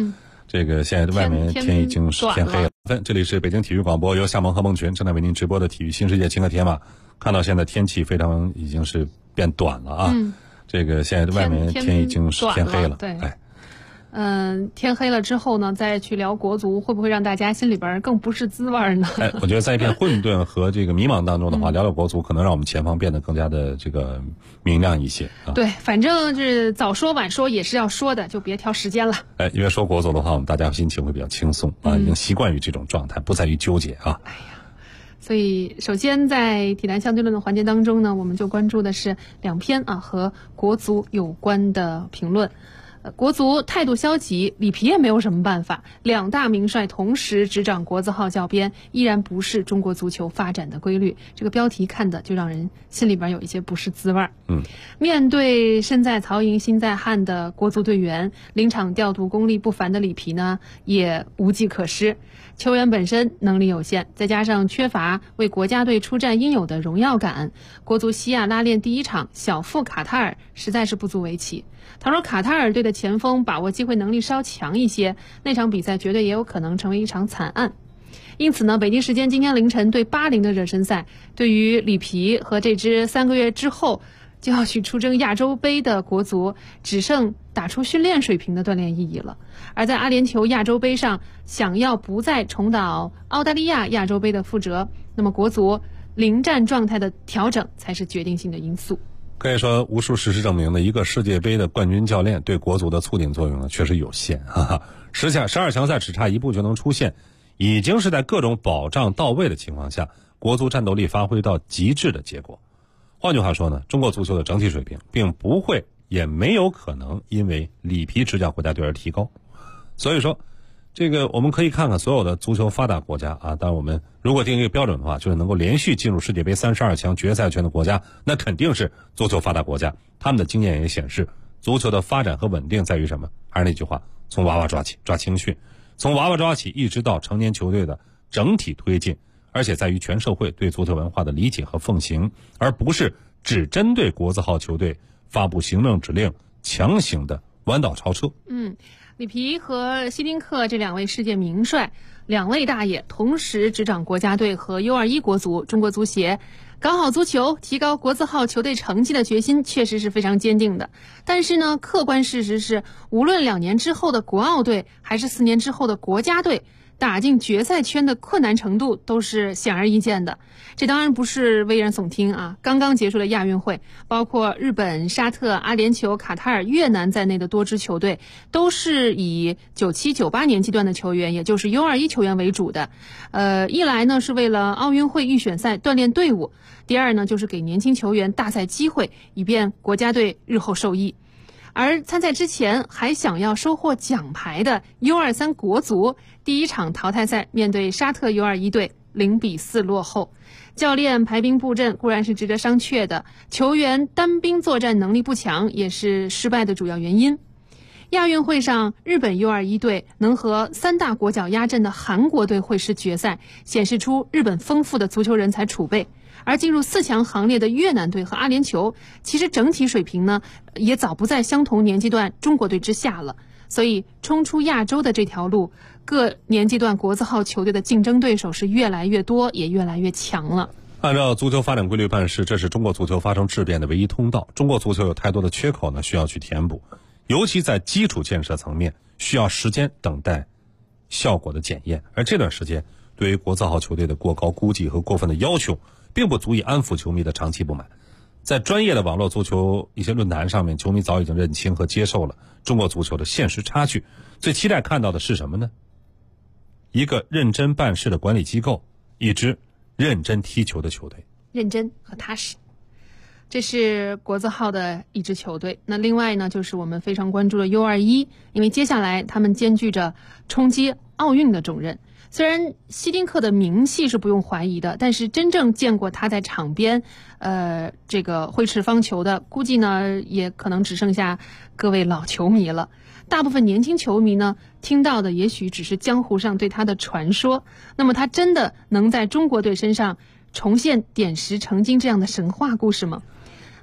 这个现在外面天已经是天黑了。这里是北京体育广播，由夏萌和孟群正在为您直播的体育新世界轻课铁马。看到现在天气已经是变短了啊。这个现在外面天已经是天黑了。 对。天黑了之后呢，再去聊国足，会不会让大家心里边更不是滋味呢？ 我觉得在一片混沌和这个迷茫当中的话，聊聊国足，可能让我们前方变得更加的这个明亮一些啊。 对，反正是早说晚说也是要说的，就别挑时间了。 因为说国足的话，我们大家心情会比较轻松啊，已经习惯于这种状态，不在于纠结啊。 所以首先在体坛相对论的环节当中呢，我们就关注的是2篇和国足有关的评论。国足态度消极，里皮也没有什么办法。2大名帅同时执掌国字号教鞭，依然不是中国足球发展的规律。这个标题看的就让人心里边有一些不是滋味。面对身在曹营心在汉的国足队员，临场调度功力不凡的里皮呢，也无计可施。球员本身能力有限，再加上缺乏为国家队出战应有的荣耀感，国足西亚拉练第1场小负卡塔尔实在是不足为奇。倘若卡塔尔队的前锋把握机会能力稍强一些，那场比赛绝对也有可能成为一场惨案。因此呢，北京时间今天凌晨对巴林的热身赛，对于里皮和这支3个月之后就要去出征亚洲杯的国足，只剩打出训练水平的锻炼意义了。而在阿联酋亚洲杯上，想要不再重蹈澳大利亚亚洲杯的覆辙，那么国足临战状态的调整才是决定性的因素。 可以说，无数事实证明呢，一个世界杯的冠军教练对国足的促进作用呢，确实有限。12强赛只差1步就能出现，已经是在各种保障到位的情况下，国足战斗力发挥到极致的结果。换句话说呢，中国足球的整体水平并不会也没有可能因为里皮执教国家队而提高。所以说，这个我们可以看看所有的足球发达国家啊，当然我们如果定一个标准的话，就是能够连续进入世界杯32强决赛圈的国家，那肯定是足球发达国家。他们的经验也显示，足球的发展和稳定在于什么？还是那句话，从娃娃抓起，抓青训，从娃娃抓起一直到成年球队的整体推进，而且在于全社会对足球文化的理解和奉行，而不是只针对国字号球队发布行政指令强行的弯道超车。 里皮和希丁克这2位世界名帅，2位大爷同时执掌国家队和 U21 国足、中国足协，搞好足球、提高国字号球队成绩的决心确实是非常坚定的。但是呢，客观事实是，无论2年之后的国奥队，还是4年之后的国家队，打进决赛圈的困难程度都是显而易见的。这当然不是危言耸听啊！刚刚结束的亚运会，包括日本、沙特、阿联酋、卡塔尔、越南在内的多支球队，都是以97、98年级段的球员，也就是 U21 球员为主的。一来呢是为了奥运会预选赛锻炼队伍，第二呢就是给年轻球员大赛机会，以便国家队日后受益。而参赛之前还想要收获奖牌的 U23 国足，第1场淘汰赛面对沙特 U21 队0-4落后。教练排兵布阵固然是值得商榷的，球员单兵作战能力不强也是失败的主要原因。亚运会上，日本 U21 队能和3大国脚压阵的韩国队会师决赛，显示出日本丰富的足球人才储备。而进入4强行列的越南队和阿联酋，其实整体水平呢，也早不在相同年纪段中国队之下了。所以冲出亚洲的这条路，各年纪段国字号球队的竞争对手是越来越多，也越来越强了。 按照足球发展规律办事，这是中国足球发生质变的唯一通道。中国足球有太多的缺口呢，需要去填补，尤其在基础建设层面，需要时间等待效果的检验。而这段时间，对于国字号球队的过高估计和过分的要求，并不足以安抚球迷的长期不满。在专业的网络足球一些论坛上面，球迷早已经认清和接受了中国足球的现实差距。最期待看到的是什么呢？一个认真办事的管理机构，一支认真踢球的球队。 认真和踏实，这是国字号的一支球队。那另外呢，就是我们非常关注的 U21， 因为接下来他们肩具着冲击奥运的重任。虽然希丁克的名气是不用怀疑的，但是真正见过他在场边这个挥斥方遒的，估计呢也可能只剩下各位老球迷了。大部分年轻球迷呢听到的也许只是江湖上对他的传说。那么他真的能在中国队身上重现点石成金这样的神话故事吗？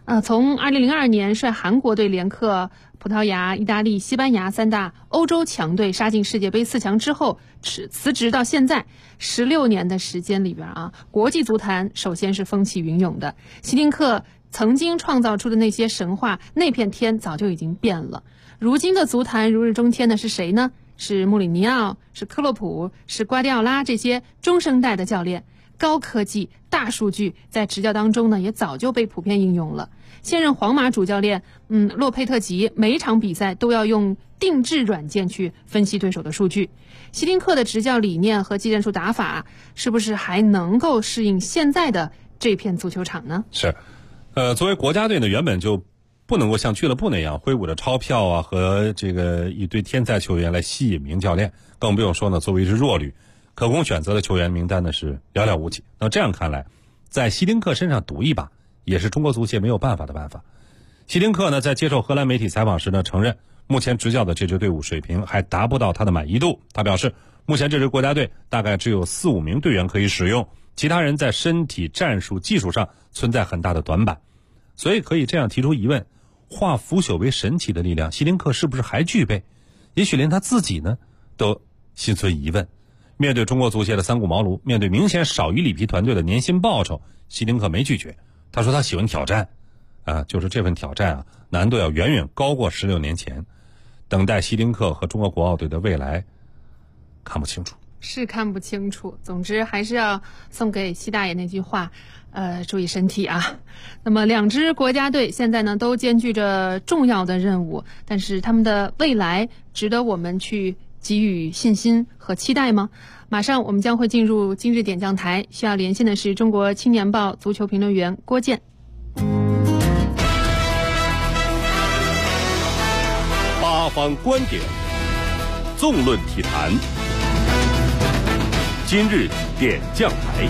从2002年率韩国队连克葡萄牙、意大利、西班牙3大欧洲强队，杀进世界杯4强之后辞职到现在16年的时间里边国际足坛首先是风起云涌的。希丁克曾经创造出的那些神话，那片天早就已经变了。如今的足坛如日中天的是谁呢？是穆里尼奥，是克洛普，是瓜迪奥拉，这些中生代的教练。高科技、大数据在执教当中呢，也早就被普遍应用了。现任皇马主教练洛佩特吉每一场比赛都要用定制软件去分析对手的数据。希丁克的执教理念和技战术打法，是不是还能够适应现在的这片足球场呢？ 是，作为国家队呢，原本就不能够像俱乐部那样挥舞着钞票和这个一堆天才球员来吸引名教练，更不用说呢，作为一支弱旅，可供选择的球员名单呢是寥寥无几。那这样看来，在希丁克身上赌一把，也是中国足协没有办法的办法。希丁克呢，在接受荷兰媒体采访时呢，承认目前执教的这支队伍水平还达不到他的满意度。他表示，目前这支国家队大概只有4-5名队员可以使用，其他人在身体、战术、技术上存在很大的短板。所以可以这样提出疑问，化腐朽为神奇的力量，希丁克是不是还具备？也许连他自己呢都心存疑问。面对中国足协的三顾茅庐，面对明显少于里皮团队的年薪报酬，希丁克没拒绝。他说他喜欢挑战，就是这份挑战难度要远远高过16年前。等待希丁克和中国国奥队的未来，看不清楚。 是看不清楚。总之还是要送给希大爷那句话，注意身体啊。那么两支国家队现在呢都兼具着重要的任务，但是他们的未来值得我们去给予信心和期待吗？马上我们将会进入今日点将台，需要连线的是中国青年报足球评论员郭健。 八方观点，纵论体坛，今日点将台。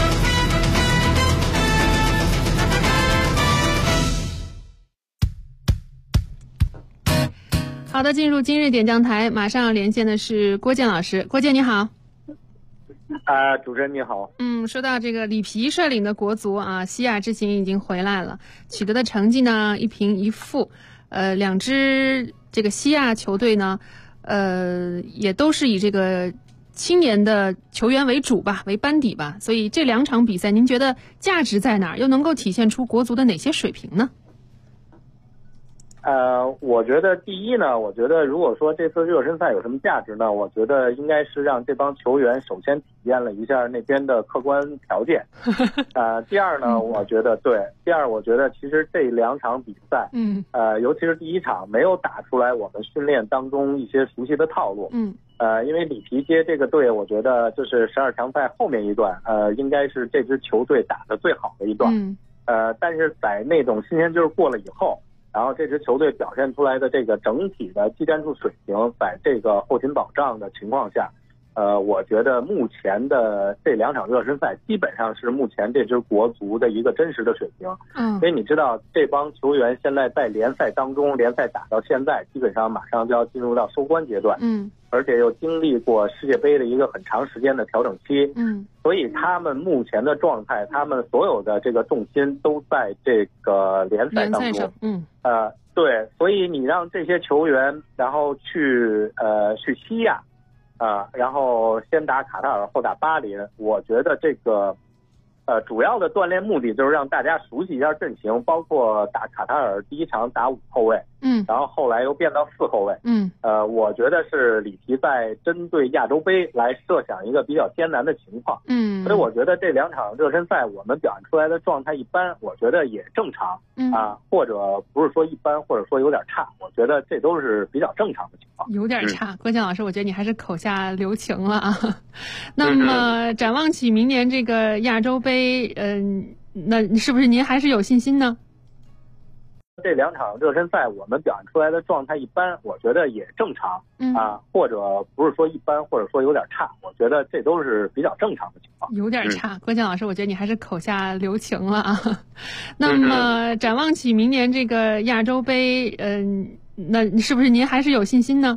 好的，进入今日点将台，马上连线的是郭健老师。郭健你好。 主持人你好。 说到这个里皮率领的国足西亚之行已经回来了，取得的成绩呢1平1负。两支这个西亚球队呢，也都是以这个青年的球员为主吧，为班底吧。所以这2场比赛，您觉得价值在哪儿？又能够体现出国足的哪些水平呢？ 我觉得第一呢，我觉得如果说这次热身赛有什么价值呢，我觉得应该是让这帮球员首先体验了一下那边的客观条件。第二呢，我觉得其实这2场比赛，尤其是第一场没有打出来我们训练当中一些熟悉的套路。因为里皮接这个队，我觉得就是12强赛后面一段，应该是这支球队打得最好的一段。但是在那种新鲜劲儿过了以后，然后这支球队表现出来的这个整体的技战术水平，在这个后勤保障的情况下，我觉得目前的这2场热身赛基本上是目前这支国足的一个真实的水平。所以你知道这帮球员现在在联赛当中，联赛打到现在，基本上马上就要进入到收官阶段。而且又经历过世界杯的一个很长时间的调整期。所以他们目前的状态，他们所有的这个重心都在这个联赛当中。对，所以你让这些球员然后去西亚然后先打卡塔尔后打巴林，我觉得这个主要的锻炼目的就是让大家熟悉一下阵型，包括打卡塔尔第一场打5后卫，然后后来又变到4后卫，我觉得是里皮在针对亚洲杯来设想一个比较艰难的情况，所以我觉得这2场热身赛我们表现出来的状态一般，我觉得也正常，或者不是说一般，或者说有点差，我觉得这都是比较正常的情况。 有点差，郭健老师，我觉得你还是口下留情了啊。那么展望起明年这个亚洲杯，那是不是您还是有信心呢？ 这2场热身赛我们表现出来的状态一般，我觉得也正常，或者不是说一般，或者说有点差，我觉得这都是比较正常的情况。 有点差，郭健老师，我觉得你还是口下留情了啊。那么展望起明年这个亚洲杯，那是不是您还是有信心呢？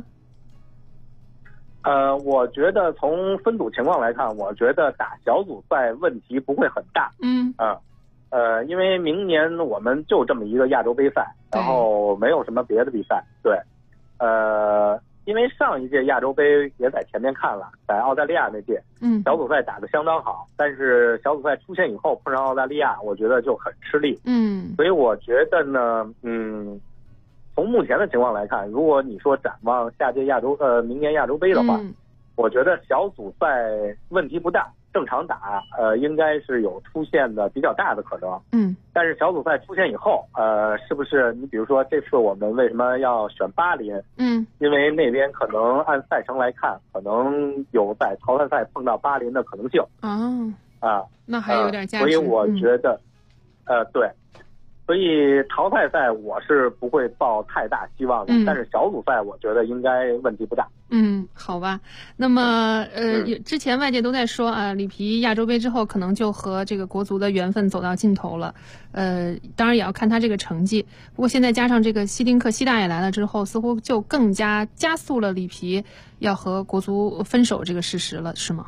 我觉得从分组情况来看，我觉得打小组赛问题不会很大。 因为明年我们就这么一个亚洲杯赛，然后没有什么别的比赛。对，因为上一届亚洲杯也在前面看了，在澳大利亚那届，小组赛打得相当好，但是小组赛出现以后碰上澳大利亚，我觉得就很吃力。所以我觉得呢，从目前的情况来看，如果你说展望下届明年亚洲杯的话，我觉得小组赛问题不大。正常打，应该是有出现的比较大的可能。但是小组赛出现以后，是不是你比如说这次我们为什么要选巴林？因为那边可能按赛程来看，可能有在淘汰赛碰到巴林的可能性。 那还有点价值。 所以我觉得，对。所以淘汰赛我是不会抱太大希望的，但是小组赛我觉得应该问题不大。 好吧。那么之前外界都在说啊，里皮亚洲杯之后可能就和这个国足的缘分走到尽头了。当然也要看他这个成绩。不过现在加上这个希丁克西大爷来了之后，似乎就更加加速了里皮要和国足分手这个事实了，是吗？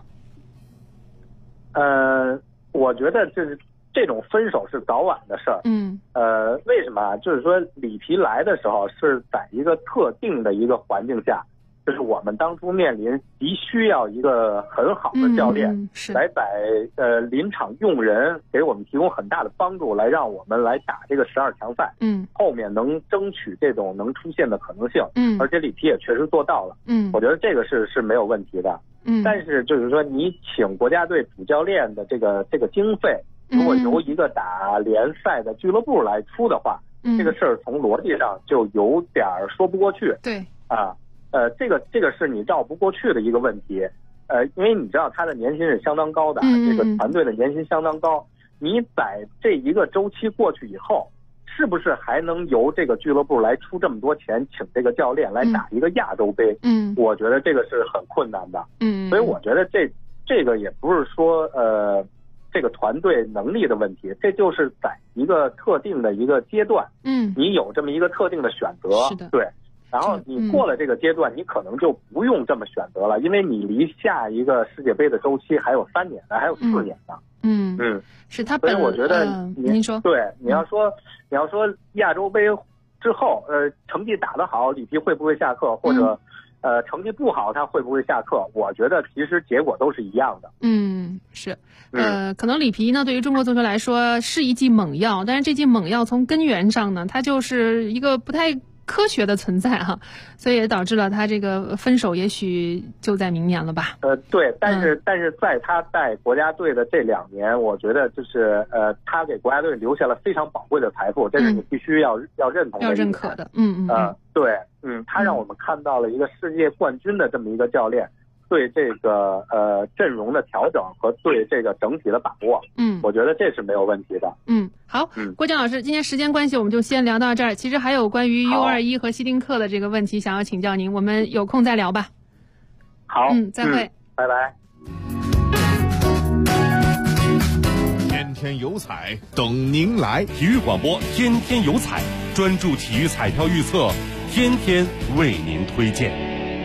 我觉得这种分手是早晚的事儿。为什么？就是说里皮来的时候是在一个特定的一个环境下，就是我们当初面临急需要一个很好的教练来在临场用人，给我们提供很大的帮助，来让我们来打这个12强赛。后面能争取这种能出现的可能性。而且里皮也确实做到了。我觉得这个是没有问题的。但是就是说你请国家队主教练的这个经费，如果由一个打联赛的俱乐部来出的话，这个事儿从逻辑上就有点说不过去。 对啊，这个是你绕不过去的一个问题。因为你知道他的年薪是相当高的，这个团队的年薪相当高。你在这一个周期过去以后，是不是还能由这个俱乐部来出这么多钱，请这个教练来打一个亚洲杯？我觉得这个是很困难的。所以我觉得这个也不是说这个团队能力的问题，这就是在一个特定的一个阶段，你有这么一个特定的选择，对，然后你过了这个阶段，你可能就不用这么选择了，因为你离下一个世界杯的周期还有3年呢，还有4年呢。 是他所以我觉得您说， 对，你要说亚洲杯之后，成绩打得好，里皮会不会下课，或者成绩不好他会不会下课？我觉得其实结果都是一样的。 是，可能里皮呢对于中国足球来说是一剂猛药，但是这剂猛药从根源上呢，它就是一个不太科学的存在哈，所以也导致了他这个分手也许就在明年了吧。 对，但是在他在国家队的这2年，我觉得就是他给国家队留下了非常宝贵的财富，这是你必须要认同的， 要认可的。 对，他让我们看到了一个世界冠军的这么一个教练对这个阵容的调整和对这个整体的把握，我觉得这是没有问题的。 好，郭江老师，今天时间关系我们就先聊到这儿。其实还有关于 U21 和希丁克的这个问题想要请教您，我们有空再聊吧。 好， 再会， 拜拜。 天天有彩等您来，体育广播天天有彩，专注体育彩票预测，天天为您推荐。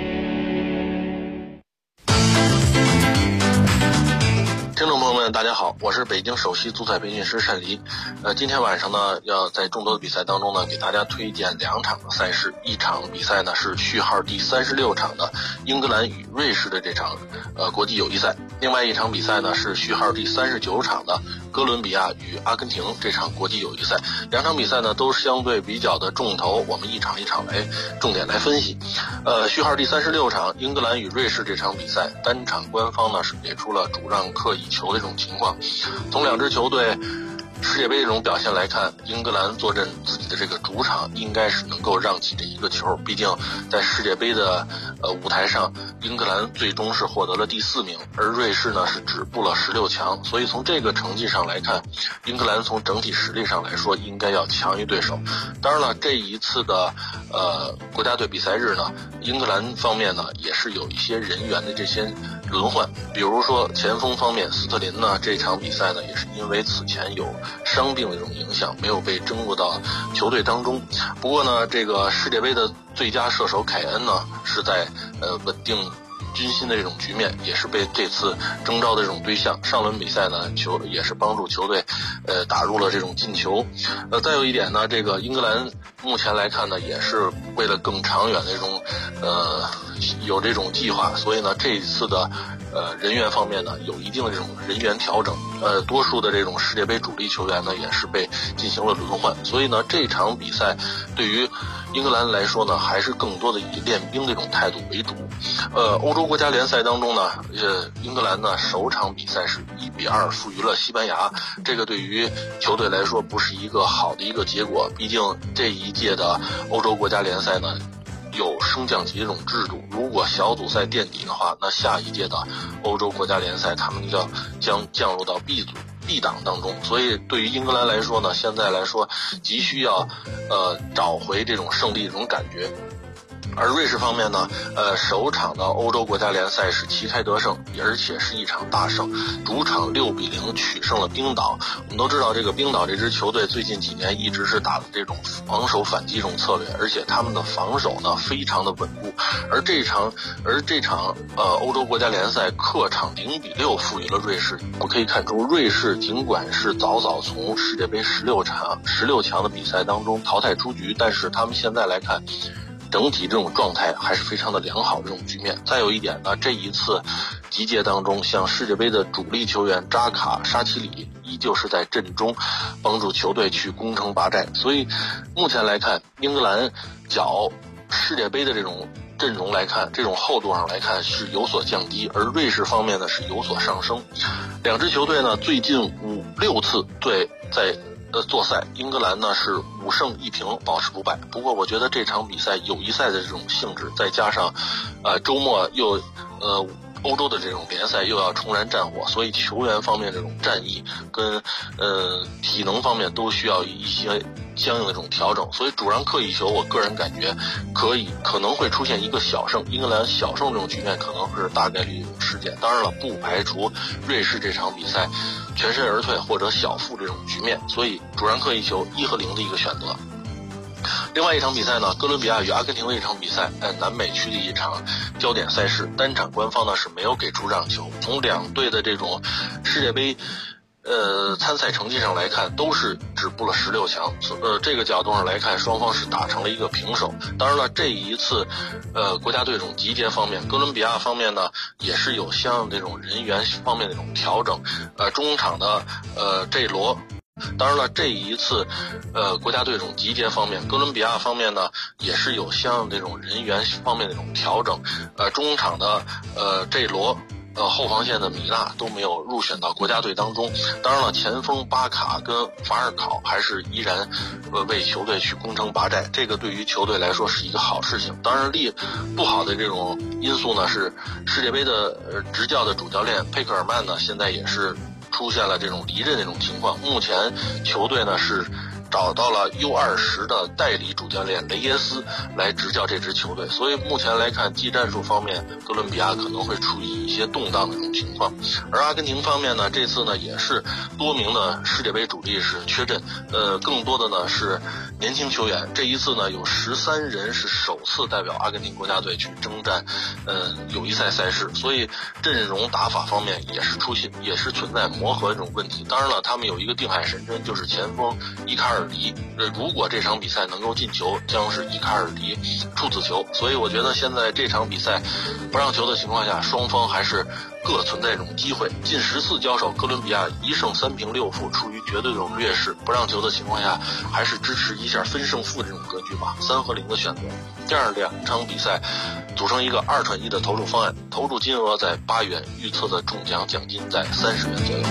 听众朋友们，大家好，我是北京首席足彩培训师单黎。今天晚上呢，要在众多的比赛当中呢，给大家推荐2场的赛事。一场比赛呢是序号第36场的英格兰与瑞士的这场国际友谊赛，另外一场比赛呢是序号第39场的哥伦比亚与阿根廷这场国际友谊赛。2场比赛呢都相对比较的重头，我们一场一场来重点来分析。序号第36场英格兰与瑞士这场比赛，单场官方呢是给出了主让客一球的这种情况。从2支球队世界杯这种表现来看，英格兰坐镇自己的这个主场，应该是能够让起这一个球。毕竟在世界杯的舞台上，英格兰最终是获得了第4名，而瑞士呢是止步了16强。所以从这个成绩上来看，英格兰从整体实力上来说应该要强于对手。当然了，这一次的国家队比赛日呢，英格兰方面呢也是有一些人员的这些轮换，比如说前锋方面，斯特林呢这场比赛呢也是因为此前有伤病的这种影响，没有被征入到球队当中。不过呢，这个世界杯的最佳射手凯恩呢是在稳定军心的这种局面，也是被这次征召的这种对象。上轮比赛呢，也是帮助球队打入了这种进球。再有一点呢，这个英格兰目前来看呢，也是为了更长远的这种有这种计划，所以呢这一次的人员方面呢有一定的这种人员调整，多数的这种世界杯主力球员呢也是被进行了轮换，所以呢这场比赛对于英格兰来说呢，还是更多的以练兵这种态度为主。欧洲国家联赛当中呢，英格兰呢首场比赛是1-2负于了西班牙，这个对于球队来说不是一个好的一个结果，毕竟这一届的欧洲国家联赛呢有升降级这种制度，如果小组赛垫底的话，那下一届的欧洲国家联赛他们将降入到 B 档当中，所以对于英格兰来说呢，现在来说急需要找回这种胜利这种感觉。而瑞士方面呢，首场的欧洲国家联赛是旗开得胜，而且是一场大胜，主场6-0取胜了冰岛。我们都知道，这个冰岛这支球队最近几年一直是打的这种防守反击这种策略，而且他们的防守呢非常的稳固。而这场欧洲国家联赛客场0-6负于了瑞士。我可以看出，瑞士尽管是早从世界杯16强的比赛当中淘汰出局，但是他们现在来看，整体这种状态还是非常的良好这种局面。再有一点呢，这一次集结当中，像世界杯的主力球员扎卡、沙奇里依旧是在阵中帮助球队去攻城拔寨，所以目前来看，英格兰较世界杯的这种阵容来看，这种厚度上来看是有所降低，而瑞士方面呢是有所上升。两支球队呢最近5-6次在作赛，英格兰呢是5胜1平保持不败。不过我觉得这场比赛友谊赛的这种性质，再加上周末又欧洲的这种联赛又要重燃战火，所以球员方面这种战役跟体能方面都需要一些相应的这种调整，所以主让客一球，我个人感觉可能会出现一个小胜，英格兰小胜这种局面可能是大概率事件。当然了，不排除瑞士这场比赛全身而退或者小负这种局面，所以主让客一球1-0的一个选择。另外一场比赛呢，哥伦比亚与阿根廷的一场比赛，南美区的一场焦点赛事，单场官方呢是没有给出让球。从两队的这种世界杯参赛成绩上来看，都是止步了16强。这个角度上来看，双方是打成了一个平手。当然了，这一次国家队这种集结方面，哥伦比亚方面呢也是有相应这种人员方面的这种调整。中场的这罗。当然了，这一次国家队这种集结方面，哥伦比亚方面呢也是有相应这种人员方面的这种调整。中场的这罗。后防线的米纳都没有入选到国家队当中。当然了，前锋巴卡跟法尔考还是依然为球队去攻城拔寨，这个对于球队来说是一个好事情。当然不好的这种因素呢是世界杯的执教的主教练佩克尔曼呢现在也是出现了这种离任这种情况。目前球队呢是找到了 U20 的代理主教练雷耶斯来执教这支球队，所以目前来看技战术方面，哥伦比亚可能会处于一些动荡的这种情况。而阿根廷方面呢，这次呢也是多名的世界杯主力是缺阵，更多的呢是年轻球员。这一次呢有13人是首次代表阿根廷国家队去征战友谊赛赛事，所以阵容打法方面也是存在磨合这种问题。当然了，他们有一个定海神针，就是前锋伊卡尔迪，如果这场比赛能够进球，将是伊卡尔迪处子球。所以我觉得现在这场比赛不让球的情况下，双方还是各存在这种机会。近10次交手，哥伦比亚1胜3平6负，处于绝对这种劣势。不让球的情况下，还是支持一下分胜负这种格局吧，3-0的选择。这样2场比赛组成一个2串1的投注方案，投注金额在8元，预测的中奖奖金在30元左右。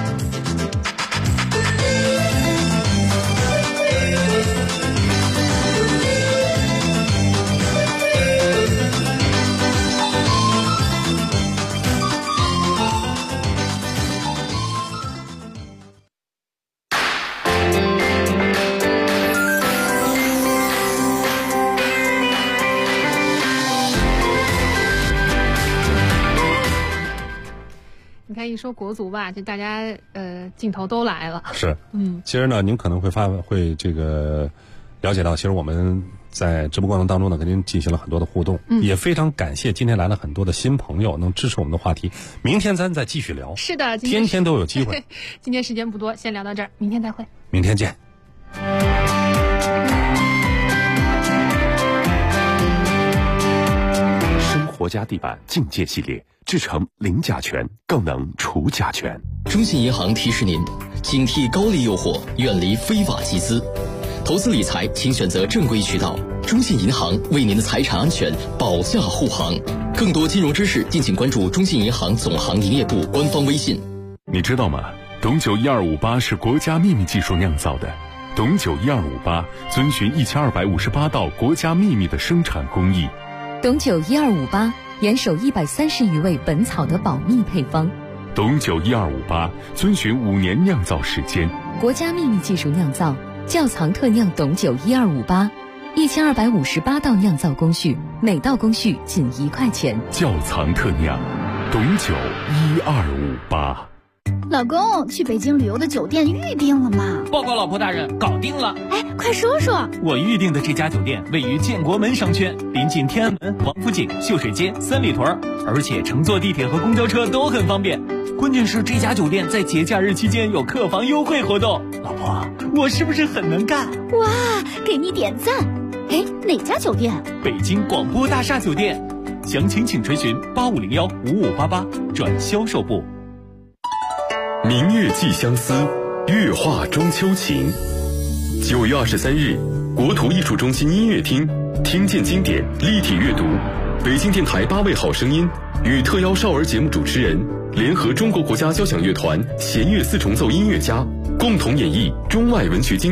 你看一说国足吧，就大家镜头都来了。 是，其实呢，您可能会了解到，其实我们在直播过程当中呢，跟您进行了很多的互动，也非常感谢今天来了很多的新朋友能支持我们的话题。明天咱再继续聊。 是的， 天天都有机会。 今天时间不多，先聊到这儿，明天再会。 明天见。 生活家地板境界系列，制成零甲醛，更能除甲醛。 中信银行提示您，警惕高利诱惑，远离非法集资。投资理财，请选择正规渠道。中信银行为您的财产安全保驾护航。更多金融知识，敬请关注中信银行总行营业部官方微信。 你知道吗？董酒1258是国家秘密技术酿造的。董酒1258遵循1258道国家秘密的生产工艺。 董酒1258严守130余味本草的保密配方。 董酒1258遵循5年酿造时间， 国家秘密技术酿造，窖藏特酿董酒1258，1258道酿造工序，每道工序仅1块钱。 窖藏特酿，董酒1258。 老公，去北京旅游的酒店预定了吗？ 报告老婆大人，搞定了。 哎，快说说。 我预定的这家酒店位于建国门商圈，临近天安门、王府井、秀水街、三里屯，而且乘坐地铁和公交车都很方便。关键是这家酒店在节假日期间有客房优惠活动。老婆，我是不是很能干？ 哇，给你点赞。哎，哪家酒店？ 北京广播大厦酒店。详情请垂询8501-5588转销售部。 明月寄相思，月画中秋情。9月23日，国土艺术中心音乐厅，听见经典，立体阅读。北京电台8位好声音与特邀少儿节目主持人联合中国国家交响乐团弦乐四重奏音乐家，共同演绎中外文学经